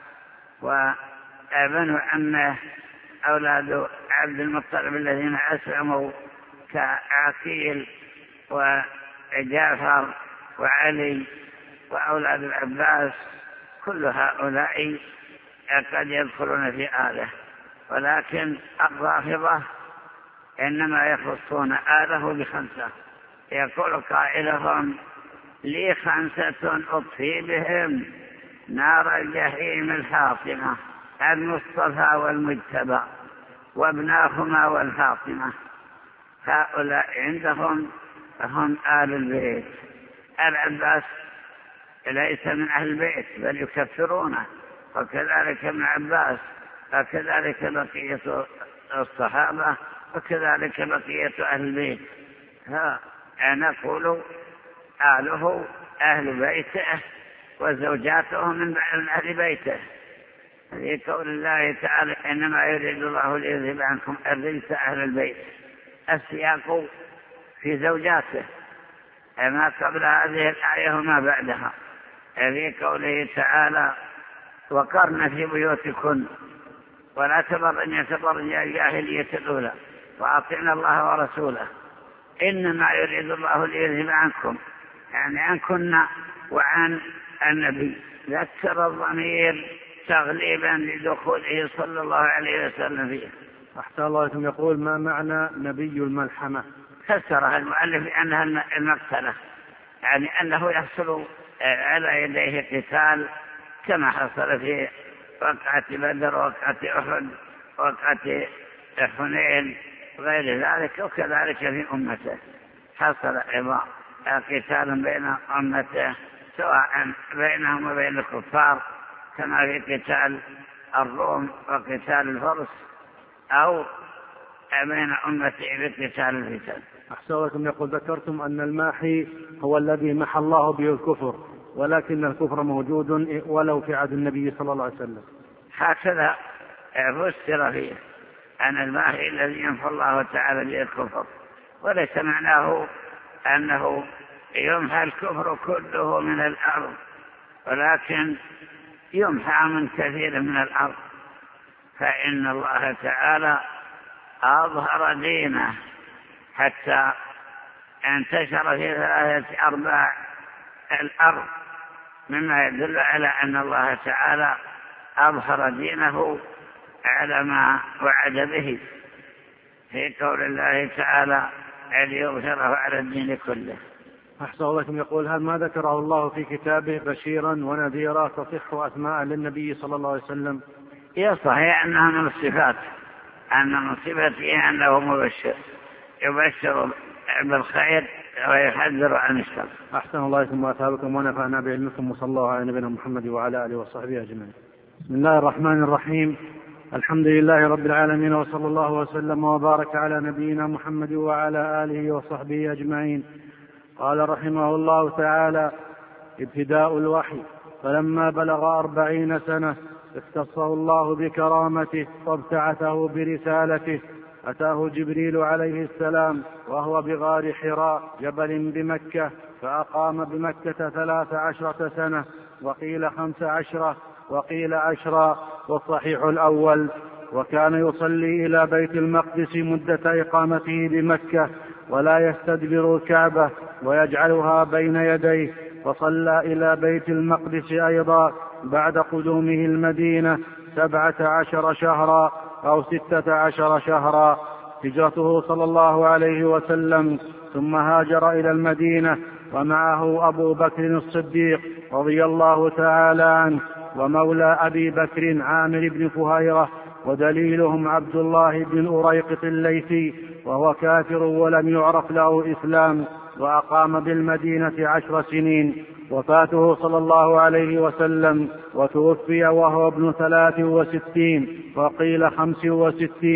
وابن عمه أولاد عبد المطلب الذين أسلموا كعقيل وجعفر وعلي وأولاد العباس، كل هؤلاء قد يدخلون في آله. ولكن الرافضة إنما يخصون آله بخمسة. يقول قائلهم لي خمسة أطفي بهم نار الجحيم الحاطمة، المصطفى والمجتبى وابناهما والفاطمة. هؤلاء عندهم هم آل البيت. العباس ليس من أهل البيت بل يكفرونه، وكذلك ابن عباس، وكذلك بقية الصحابة، وكذلك بقية أهل البيت. نقول آله أهل بيته وزوجاته من أهل بيته، في قول الله تعالى إنما يريد الله ليذهب عنكم الرجس أهل البيت. السياق في زوجاته ما قبل هذه الآية وما بعدها، في قوله تعالى وقرن في بيوتكن ولا تبرجن تبرج الجاهلية الأولى وأطعنا الله ورسوله إنما يريد الله ليذهب عنكم، يعني عنكن وعن النبي. ذكر الضمير تغليبا لدخوله صلى الله عليه وسلم فيه. أحسن الله لكم. يقول ما معنى نبي الملحمة؟ فسرها المؤلف بأنها المقتلة، يعني أنه يحصل على يديه قتال كما حصل في وقعة بدر ووقعة أحد ووقعة حنين غير ذلك، وكذلك في أمته حصل أيضا قتال بين أمته سواء بينهم وبين الكفار كما في قتال الروم وقتال الفرس أو بين أمته بقتال الفتن. أحسن لكم. يقول ذكرتم أن الماحي هو الذي محى الله به الكفر، ولكن الكفر موجود ولو في عهد النبي صلى الله عليه وسلم. هكذا فسر فيه أن الماحي الذي ينفى الله تعالى به الكفر، وليس معناه أنه يمحى الكفر كله من الأرض، ولكن يمحى من كثير من الأرض، فإن الله تعالى أظهر دينه حتى انتشر في ثلاثة أرباع الأرض، مما يدل على أن الله تعالى أظهر دينه على ما وعد به في قول الله تعالى ليظهره على الدين كله. أحسن الله لكم. يقول هل ما ذكره الله في كتابه بشيرا ونذيرا تصح أسماء للنبي صلى الله عليه وسلم؟ هي صحيح أنها من الصفات، أن من صفته أنه مبشر، يبشر بالخير ويحذر عن الشر. أحسن الله لكم وأثابكم ونفعنا بعلمكم، وصلى الله على نبينا محمد وعلى آله وصحبه أجمعين. بسم الله الرحمن الرحيم. الحمد لله رب العالمين، وصلى الله وسلم وبارك على نبينا محمد وعلى آله وصحبه أجمعين. قال رحمه الله تعالى: ابتداء الوحي. فلما بلغ أربعين سنة اختصه الله بكرامته وابتعثه برسالته. أتاه جبريل عليه السلام وهو بغار حراء جبل بمكة، فأقام بمكة ثلاث عشرة سنة، وقيل خمس عشرة، وقيل عشرا، والصحيح الأول. وكان يصلي إلى بيت المقدس مدة إقامته بمكة، ولا يستدبر الكعبة ويجعلها بين يديه. وصلى إلى بيت المقدس أيضا بعد قدومه المدينة سبعة عشر شهرا أو ستة عشر شهرا. هجرته صلى الله عليه وسلم، ثم هاجر إلى المدينة ومعه أبو بكر الصديق رضي الله تعالى عنه، ومولى أبي بكر عامر بن فهيرة، ودليلهم عبد الله بن أريقط الليثي وهو كافر ولم يعرف له إسلام، وأقام بالمدينة عشر سنين. وفاته صلى الله عليه وسلم وتوفي وهو ابن ثلاث وستين وقيل خمس وستين،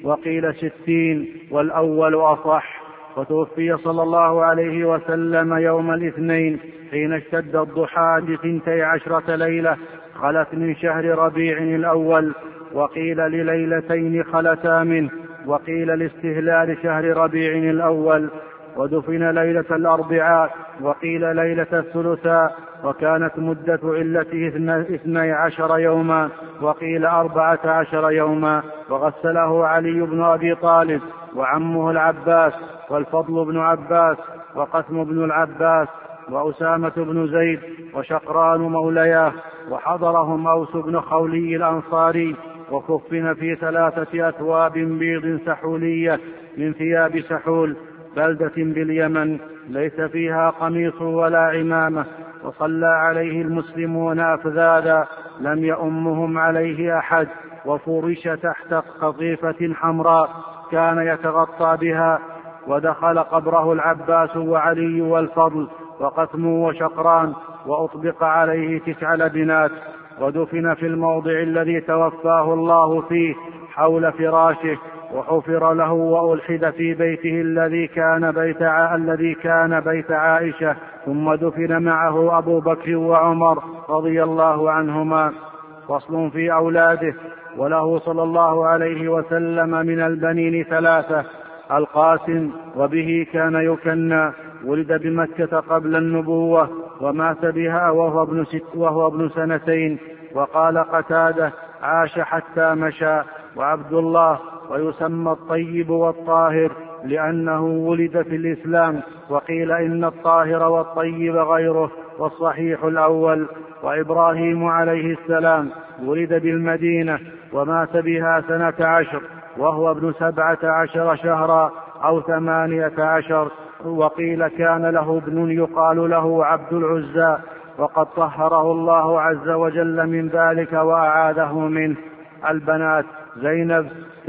وقيل ستين والأول أصح. وتوفي صلى الله عليه وسلم يوم الاثنين حين اشتد الضحى بثنتي عشرة ليلة خلت من شهر ربيع الأول، وقيل لليلتين خلتا منه، وقيل لاستهلال شهر ربيع الأول. ودفن ليلة الأربعاء، وقيل ليلة الثلثاء، وكانت مدة علته اثني عشر يوما، وقيل أربعة عشر يوما. وغسله علي بن أبي طالب وعمه العباس والفضل بن عباس وقسم بن العباس وأسامة بن زيد وشقران مولياه، وحضرهم أوس بن خولي الأنصاري، وكفن في ثلاثة أثواب بيض سحولية من ثياب سحول بلدة باليمن ليس فيها قميص ولا عمامة. وصلى عليه المسلمون أفذاذا لم يؤمهم عليه أحد، وفرش تحت قطيفة حمراء كان يتغطى بها. ودخل قبره العباس وعلي والفضل وقسم وشقران، وأطبق عليه تسع لبنات. ودفن في الموضع الذي توفاه الله فيه حول فراشه، وحفر له وألحد في بيته الذي كان بيت ع... الذي كان بيت عائشة. ثم دفن معه أبو بكر وعمر رضي الله عنهما. فصل في أولاده. وله صلى الله عليه وسلم من البنين ثلاثة: القاسم، وبه كان يكنى، ولد بمكة قبل النبوة ومات بها وهو ابن, ست وهو ابن سنتين. وقال قتادة: عاش حتى مشى. وعبد الله، ويسمى الطيب والطاهر لأنه ولد في الإسلام، وقيل إن الطاهر والطيب غيره، والصحيح الأول. وإبراهيم عليه السلام ولد بالمدينة ومات بها سنة عشر وهو ابن سبعة عشر شهرا أو ثمانية عشر. وقيل كان له ابن يقال له عبد العزى، وقد طهره الله عز وجل من ذلك وأعاده منه. البنات: زينب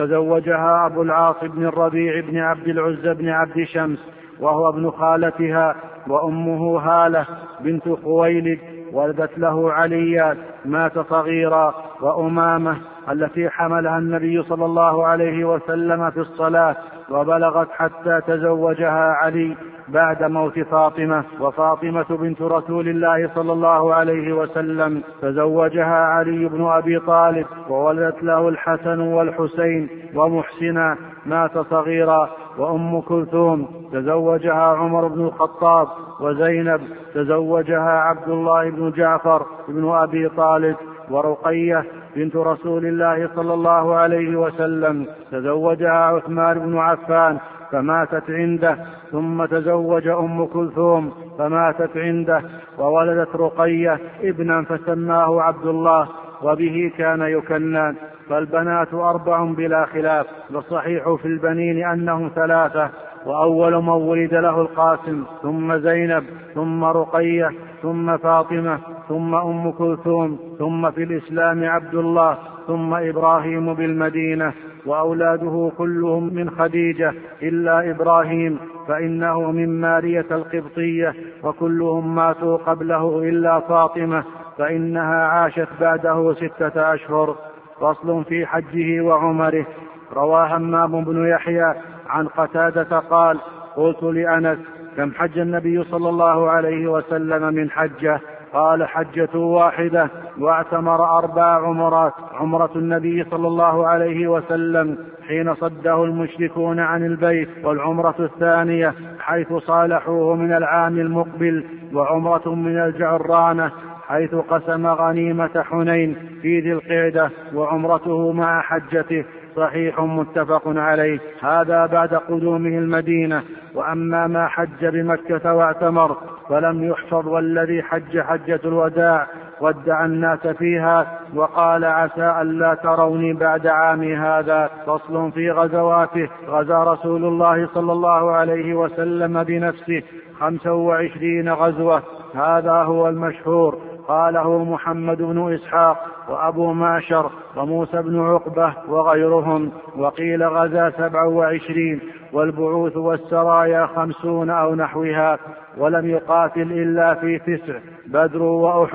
تزوجها أبو العاص بن الربيع بن عبد العزى بن عبد شمس وهو ابن خالتها، وأمه هالة بنت خويلد ولدت له عليا مات صغيرا. وأمامة التي حملها النبي صلى الله عليه وسلم في الصلاة وبلغت حتى تزوجها علي بعد موت فاطمة. وفاطمة بنت رسول الله صلى الله عليه وسلم تزوجها علي بن أبي طالب وولدت له الحسن والحسين. ومحسنا مات صغيرا. وأم كلثوم تزوجها عمر بن الخطاب. وزينب تزوجها عبد الله بن جعفر بن أبي طالب. ورقية بنت رسول الله صلى الله عليه وسلم تزوجها عثمان بن عفان فماتت عنده، ثم تزوج أم كلثوم فماتت عنده، وولدت رقية ابنا فسماه عبد الله، وبه كان يكنى. فالبنات أربع بلا خلاف، والصحيح في البنين أنهم ثلاثة: وأول من ولد له القاسم، ثم زينب، ثم رقية، ثم فاطمة، ثم أم كلثوم، ثم في الإسلام عبد الله، ثم إبراهيم بالمدينة. وأولاده كلهم من خديجة إلا إبراهيم فإنه من مارية القبطية، وكلهم ماتوا قبله إلا فاطمة فإنها عاشت بعده ستة أشهر. فصل في حجه وعمره. روى همام بن يحيى عن قتادة قال: قلت لأنس: كم حج النبي صلى الله عليه وسلم من حجة؟ قال: حجة واحدة، واعتمر أربع عمرات: عمرة النبي صلى الله عليه وسلم حين صده المشركون عن البيت، والعمرة الثانية حيث صالحوه من العام المقبل، وعمرة من الجعرانة حيث قسم غنيمة حنين في ذي القعدة، وعمرته مع حجته. صحيح متفق عليه. هذا بعد قدومه المدينة. وأما ما حج بمكة واعتمر فلم يحفظ، والذي حج حجة الوداع ودع الناس فيها وقال: عسى ألا تروني بعد عامي هذا. فصل في غزواته. غزا رسول الله صلى الله عليه وسلم بنفسه خمسا وعشرين غزوة، هذا هو المشهور، قاله محمد بن إسحاق وأبو معشر وموسى بن عقبة وغيرهم. وقيل غزا سبعا وعشرين، والبعوث والسرايا خمسون أو نحوها. ولم يقاتل إلا في تسع: بدر وأحد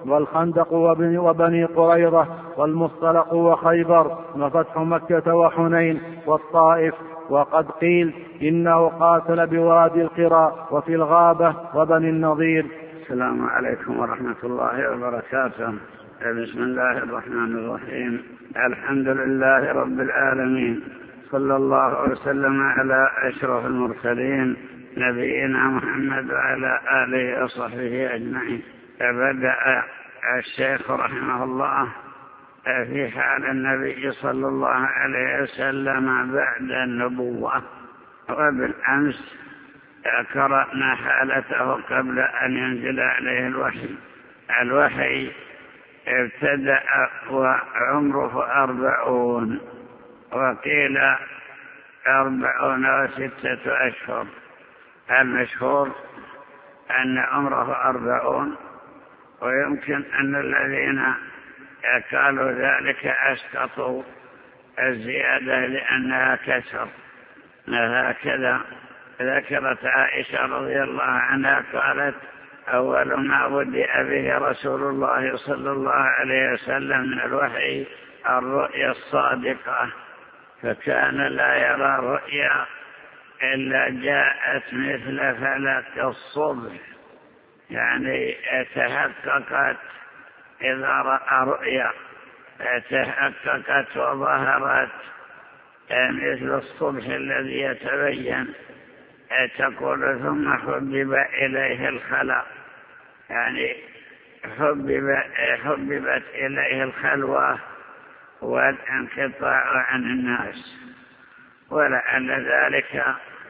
والخندق وبني قريظة والمصطلق وخيبر وفتح مكة وحنين والطائف. وقد قيل إنه قاتل بوادي القرى وفي الغابة وبني النضير. السلام عليكم ورحمة الله وبركاته. بسم الله الرحمن الرحيم. الحمد لله رب العالمين، صلى الله وسلم على أشرف المرسلين نبينا محمد وعلى آله وصحبه أجمعين. بدأ الشيخ رحمه الله في حال النبي صلى الله عليه وسلم بعد النبوة، وبالأمس قرأنا حالته قبل أن ينزل عليه الوحي. الوحي ابتدأ وعمره أربعون، وقيل أربعون وستة أشهر. المشهور أن عمره أربعون، ويمكن أن الذين قالوا ذلك أسقطوا الزيادة لأنها كسر. هكذا ذكرت عائشة رضي الله عنها قالت: أول ما بدأ به رسول الله صلى الله عليه وسلم من الوحي الرؤيا الصادقة، فكان لا يرى رؤيا إلا جاءت مثل فلك الصبح، يعني تحققت إذا رأى رؤيا تحققت وظهرت مثل الصبح الذي يتبين. تقول: ثم حبب إليه الخلاء، يعني حبب حببت إليه الخلوة والانقطاع عن الناس، ولعل ذلك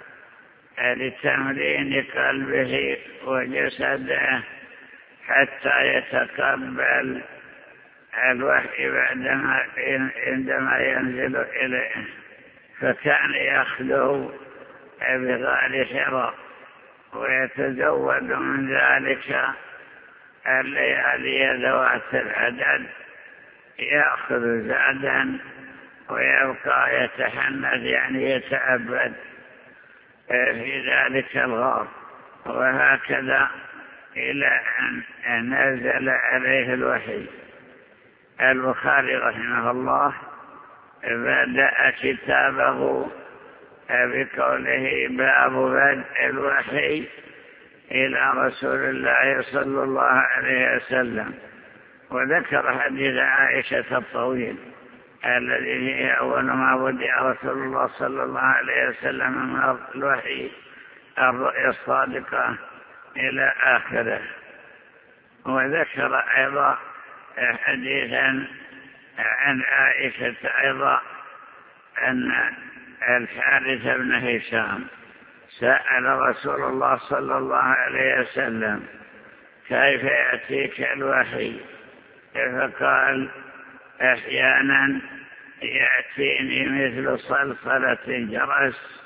لتمرين قلبه وجسده حتى يتقبل الوحي بعدما عندما ينزل إليه. فكان يخلو بغار حراء ويتزود من ذلك الليالي ذوات العدد، يأخذ زادا ويبقى يتحنث، يعني يتعبد في ذلك الغار. وهكذا إلى أن نزل عليه الوحي. البخاري رحمه الله بدأ كتابه بقوله: باب بدء الوحي إلى رسول الله صلى الله عليه وسلم. وذكر حديث عائشة الطويل الذي هي أول ما بدأ رسول الله صلى الله عليه وسلم من الوحي الرؤيا الصادقة إلى آخره. وذكر أيضا حديثا عن عائشة أيضا أن الحارث بن هشام سأل رسول الله صلى الله عليه وسلم: كيف يأتيك الوحي؟ فقال: أحيانا يأتيني مثل صلصلة الجرس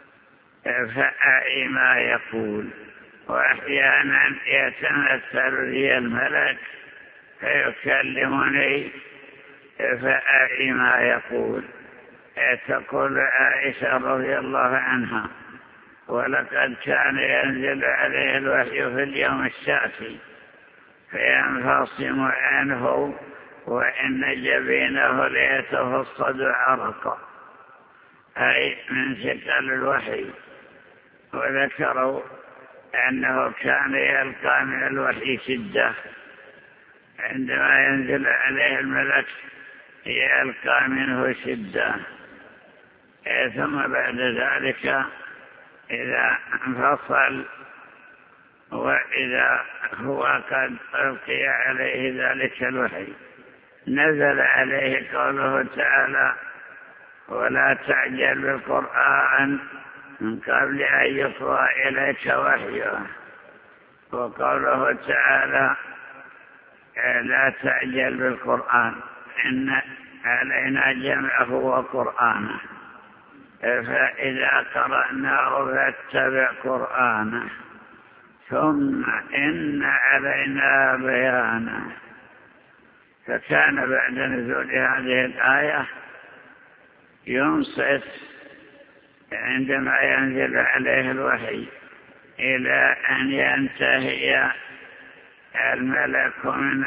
فأعي ما يقول، وأحيانا يتمثل لي الملك فيكلمني فأعي ما يقول. تقول عائشة رضي الله عنها: ولقد كان ينزل عليه الوحي في اليوم الشاتي فينفصم عنه وإن جبينه ليتفصد عرقا، أي من ثقل الوحي. وذكروا أنه كان يلقى من الوحي شدة، عندما ينزل عليه الملك يلقى منه شدة. ثم بعد ذلك إذا انفصل وإذا هو قد ألقي عليه ذلك الوحي نزل عليه قوله تعالى: ولا تعجل بالقرآن من قبل أن يقضى إليك وحيه. وقوله تعالى: لا تعجل بالقرآن إن علينا جمعه وقرآنه، فإذا قرأناه فاتبع قرآنه ثم إن علينا بيانه. فكان بعد نزول هذه الآية ينصت عندما ينزل عليه الوحي إلى أن ينتهي الملك من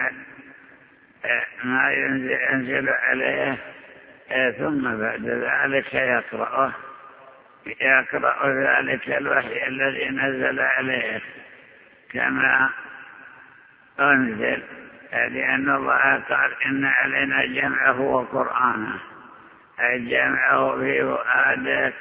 ما ينزل عليه، ثم بعد ذلك يقرأه يقرأ ذلك الوحي الذي نزل عليه كما أنزل، لأن الله قال إن علينا جمعه وقرآنه، أي جمعه في فؤادك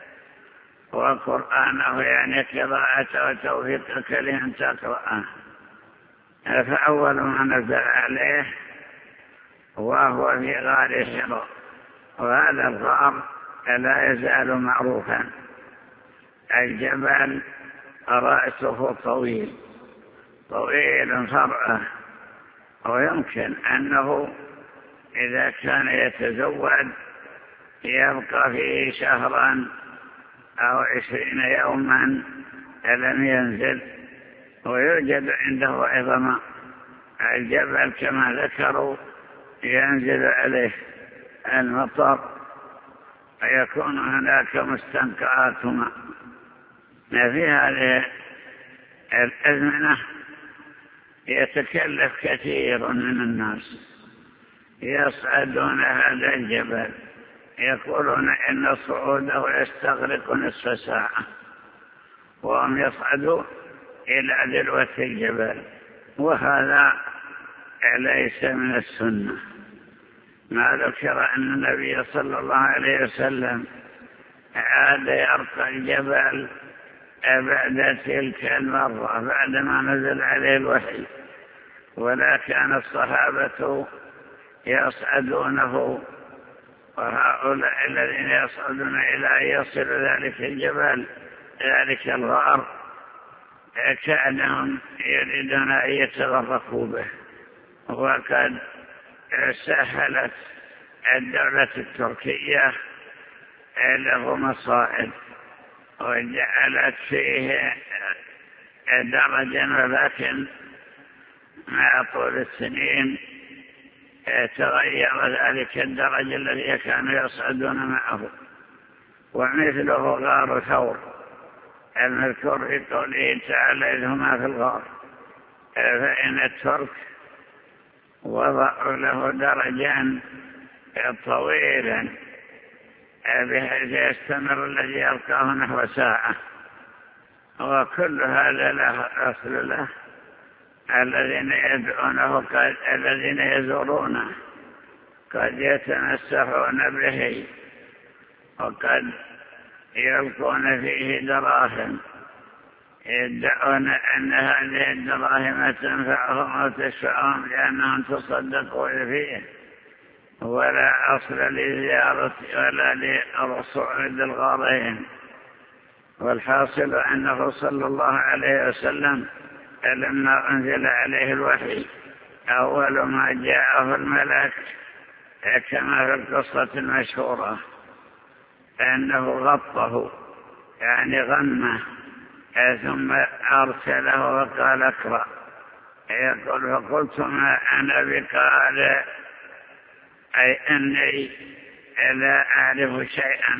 وقرآنه يعني قراءته وتوفيقك لأن تقرأه. فأول ما نزل عليه وهو في غار حراء، وهذا الغار لا يزال معروفا، الجبل رأسه طويل طويل فرعه، ويمكن أنه إذا كان يتزود يبقى فيه شهرا أو عشرين يوما لم ينزل، ويوجد عنده أيضا الجبل كما ذكروا ينزل عليه المطر ويكون هناك مستنقعات ماء. في هذه الأزمنة يتكلف كثير من الناس يصعدون هذا الجبل، يقولون إن صعوده يستغرق نصف ساعة، وهم يصعدوا إلى ذروة الجبل، وهذا ليس من السنة. ما ذكر أن النبي صلى الله عليه وسلم عاد يرقى الجبل بعد تلك المرة بعدما نزل عليه الوحي، ولا كان الصحابة يصعدونه، وهؤلاء الذين يصعدون إلى أن يصل ذلك الجبل ذلك الغار كأنهم يريدون أن يتغرقوا به. وقد سهلت الدولة التركية له مصائد وجعلت فيه درجا، ولكن مع طول السنين تغير ذلك الدرج الذي كانوا يصعدون معه. ومثله غار ثور المذكور في قوله تعالى إذ هما في الغار، فإن الترك وضعوا له درجا طويلا بحيث يستمر الذي يلقاه نحو ساعة، وكل هذا له أصل له. الذين يدعونه قد الذين يزورونه قد يتمسحون به، وقد يلقون فيه دراهم، يدعون أن هذه الدراهم تنفعهم أو تشفعهم لأنهم تصدقوا فيه، ولا أصل لزيارة ولا لصعود الغارين. والحاصل أنه صلى الله عليه وسلم لما أنزل عليه الوحي أول ما جاءه الملك كما في القصة المشهورة أنه غطه يعني غمه ثم أرسله وقال اقرأ، يقول فقلت ما أنا بقارئ، أي أني لا أعرف شيئا،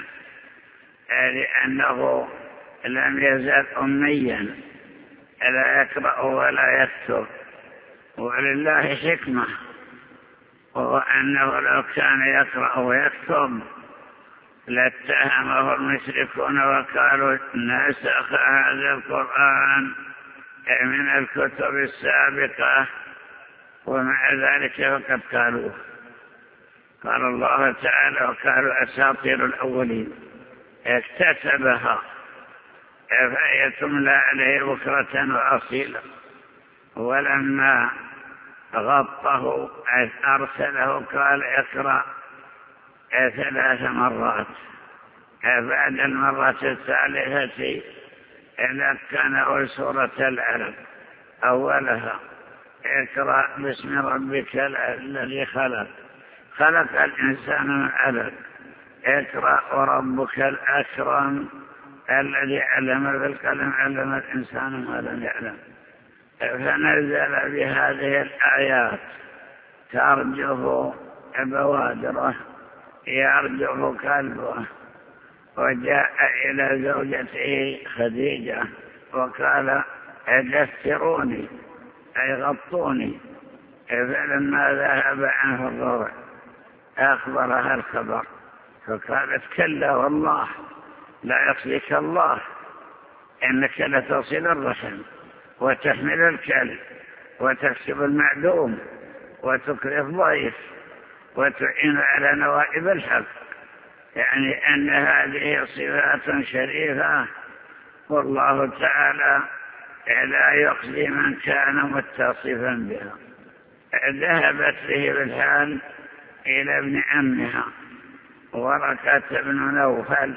لأنه لم يزل أميا لا يقرأ ولا يكتب. ولله حكمة، وهو أنه لو كان يقرأ ويكتب لاتهمه المشركون وقالوا نسخ هذا القرآن من الكتب السابقة، ومع ذلك فقد قالوه. قال الله تعالى وقالوا أساطير الأولين اكتسبها فهي تملى عليه بكرة وأصيلا. ولما غطه أرسله قال اقرأ ثلاث مرات، بعد المرة الثالثة لكنه سورة العلق أولها اقرأ باسم ربك الذي خلق خلق الإنسان من علق، اقرأ وربك الأكرم الذي علم بالقلم علم الإنسان ما لم يعلم. فنزل بهذه الآيات ترجف بوادره يرجف قلبه، وجاء إلى زوجته خديجة وقال دثروني أي غطوني. فلما ذهب عنه الضوء أخبرها الخبر، فقالت كلا والله لا يصلك الله، إنك لتصل الرحم وتحمل الكلب وتكسب المعدوم وتكري الضيف وتعين على نوائب الحق، يعني أن هذه صفات شريفة، والله تعالى لا يخزي من كان متصفا بها. ذهبت به بالحال إلى ابن عمها ورقة بن نوفل،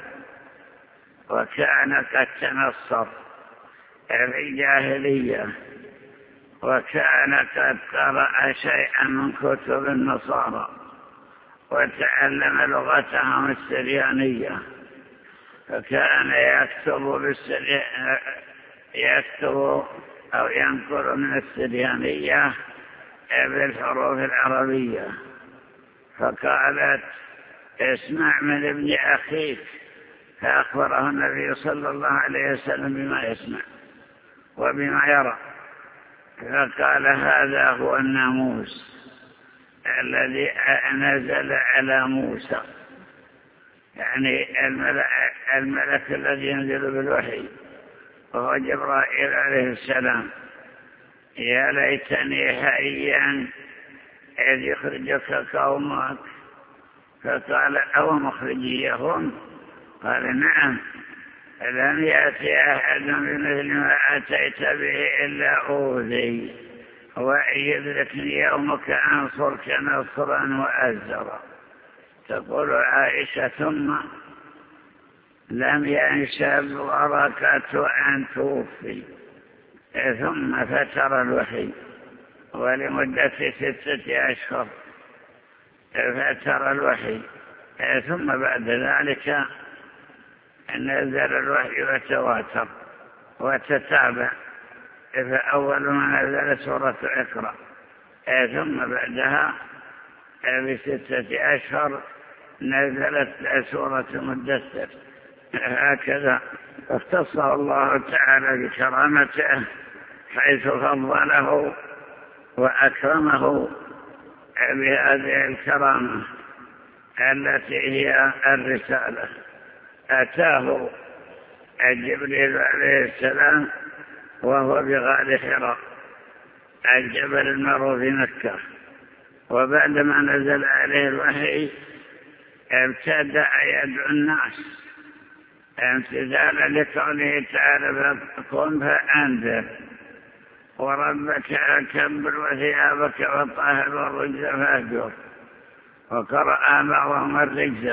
وكان قد تنصر في الجاهلية، وكان قد قرأ شيئا من كتب النصارى وتعلم لغتهم السريانية، فكان يكتب بالسري... يكتب أو ينقل من السريانية بالحروف العربية. فقالت اسمع من ابن أخيك، فأخبره النبي صلى الله عليه وسلم بما يسمع وبما يرى، فقال هذا هو الناموس الذي نزل على موسى، يعني الملك, الملك الذي ينزل بالوحي وهو جبرائيل عليه السلام. يا ليتني حيا إذ يخرجك قومك، فقال أو مخرجيهم؟ قال نعم، لم يأتي أحد بمثل ما أتيت به إلا أوذي، وإن يدركني يومك أنصرك نصرا وأزرا. تقول عائشة ثم لم ينشب ورقة أن توفي، ثم فتر الوحي ولمدة ستة أشهر فتر الوحي، ثم بعد ذلك نزل الوحي وتواتر وتتابع، فأول ما نزل سورة اقرأ، ثم بعدها بستة أشهر نزلت سورة مدثر، هكذا اختصه الله تعالى بكرامته حيث فضله وأكرمه بهذه الكرامة التي هي الرسالة. أتاه جبريل عليه السلام وهو بغار حراء الجبل المعروف في مكة، وبعدما نزل عليه الوحي ابتدأ يدعو الناس امتثالا لقوله تعالى فقم فأنذر وربك أكبر وثيابك وطهر والرجز فاهجر، وقرأ بعضهم الرجز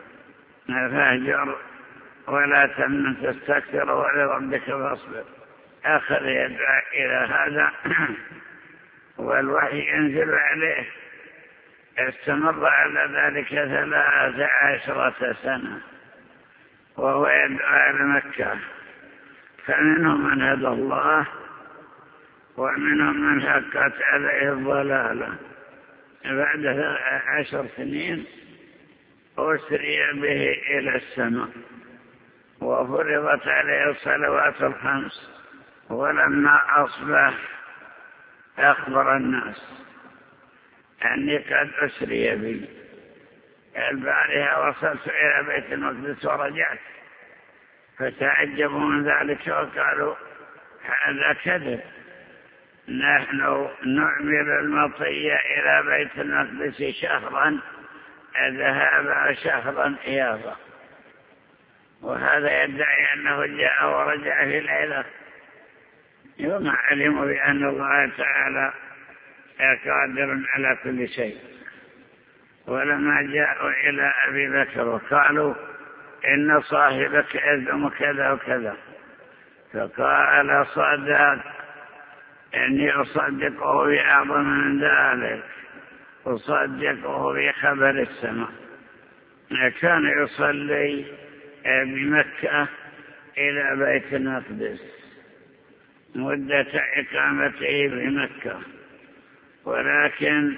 فاهجر ولا تمن تستكثر ولربك فاصبر. أخذ يدعى إلى هذا والوحي ينزل عليه، استمر على ذلك ثلاث عشرة سنة وهو يدعى على مكة، فمنهم من هدى الله ومنهم من حقت عليه الضلالة. بعد عشر سنين أسري به إلى السماء وفرضت عليه الصلوات الخمس، ولما أصبح أخبر الناس أني قد أسري بي، البارحة وصلت إلى بيت المقدس ورجعت، فتعجبوا من ذلك وقالوا هذا كذب، نحن نعمل المطية إلى بيت المقدس شهرا ذهاب شهرا إيابا، وهذا يدعي أنه جاء ورجع في ليلة. وما علموا بأن الله تعالى قادر على كل شيء. ولما جاءوا إلى أبي بكر وقالوا إن صاحبك يزعم كذا وكذا، فقال صدق، إني أصدقه بأعظم من ذلك، أصدقه بخبر السماء. كان يصلي بمكة إلى بيت المقدس مدة إقامته بمكة، ولكن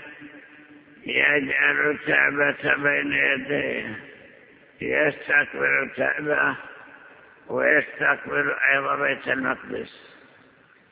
يجعل الكعبة بين يديه، يستقبل الكعبة ويستقبل أيضا بيت المقدس،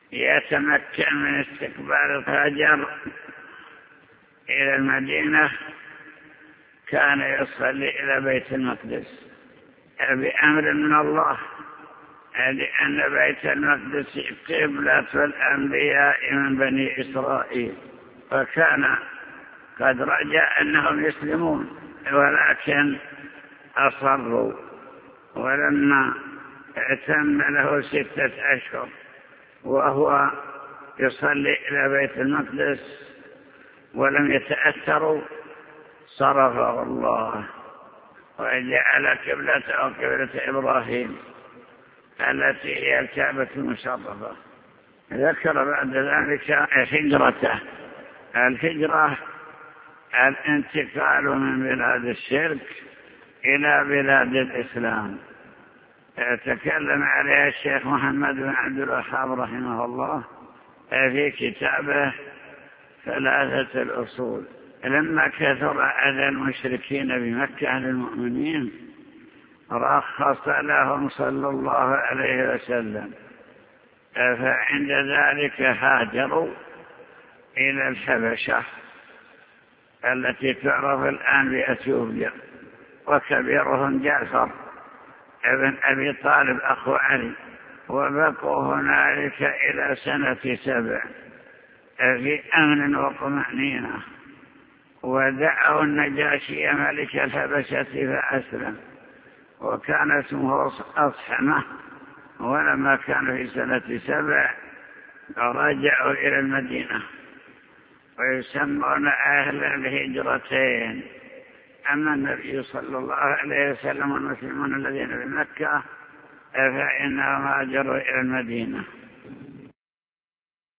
يتمكن من استقبال الهجر إلى المدينة كان يصلي إلى بيت المقدس بأمر من الله، لأن بيت المقدس قبلة الأنبياء من بني إسرائيل، وكان قد رجع أنهم يسلمون ولكن أصروا. ولما اعتم له ستة أشهر وهو يصلي إلى بيت المقدس ولم يتأثروا صرفه الله وجعل قبلته قبلة إبراهيم التي هي الكعبة المشرفة. ذكر بعد ذلك هجرته. الهجرة الانتقال من بلاد الشرك إلى بلاد الإسلام، تكلم عليها الشيخ محمد بن عبد الوهاب رحمه الله في كتابه ثلاثة الأصول. لما كثر أذى المشركين بمكة للمؤمنين رخص لهم صلى الله عليه وسلم، فعند ذلك هاجروا إلى الحبشة التي تعرف الآن بأثيوبيا، وكبيرهم جعفر ابن أبي طالب أخو علي، وبقوا هنالك إلى سنة سبع في أمن وطمأنينة، ودعوا النجاشي ملك الحبشة فأسلم، وكان اسمه أصحمة. ولما كان في سنة سبع رجعوا إلى المدينة، ويسمون أهل الهجرتين. أما النبي صلى الله عليه وسلم والمسلمون الذين بمكة فإنهم هاجروا إلى المدينة.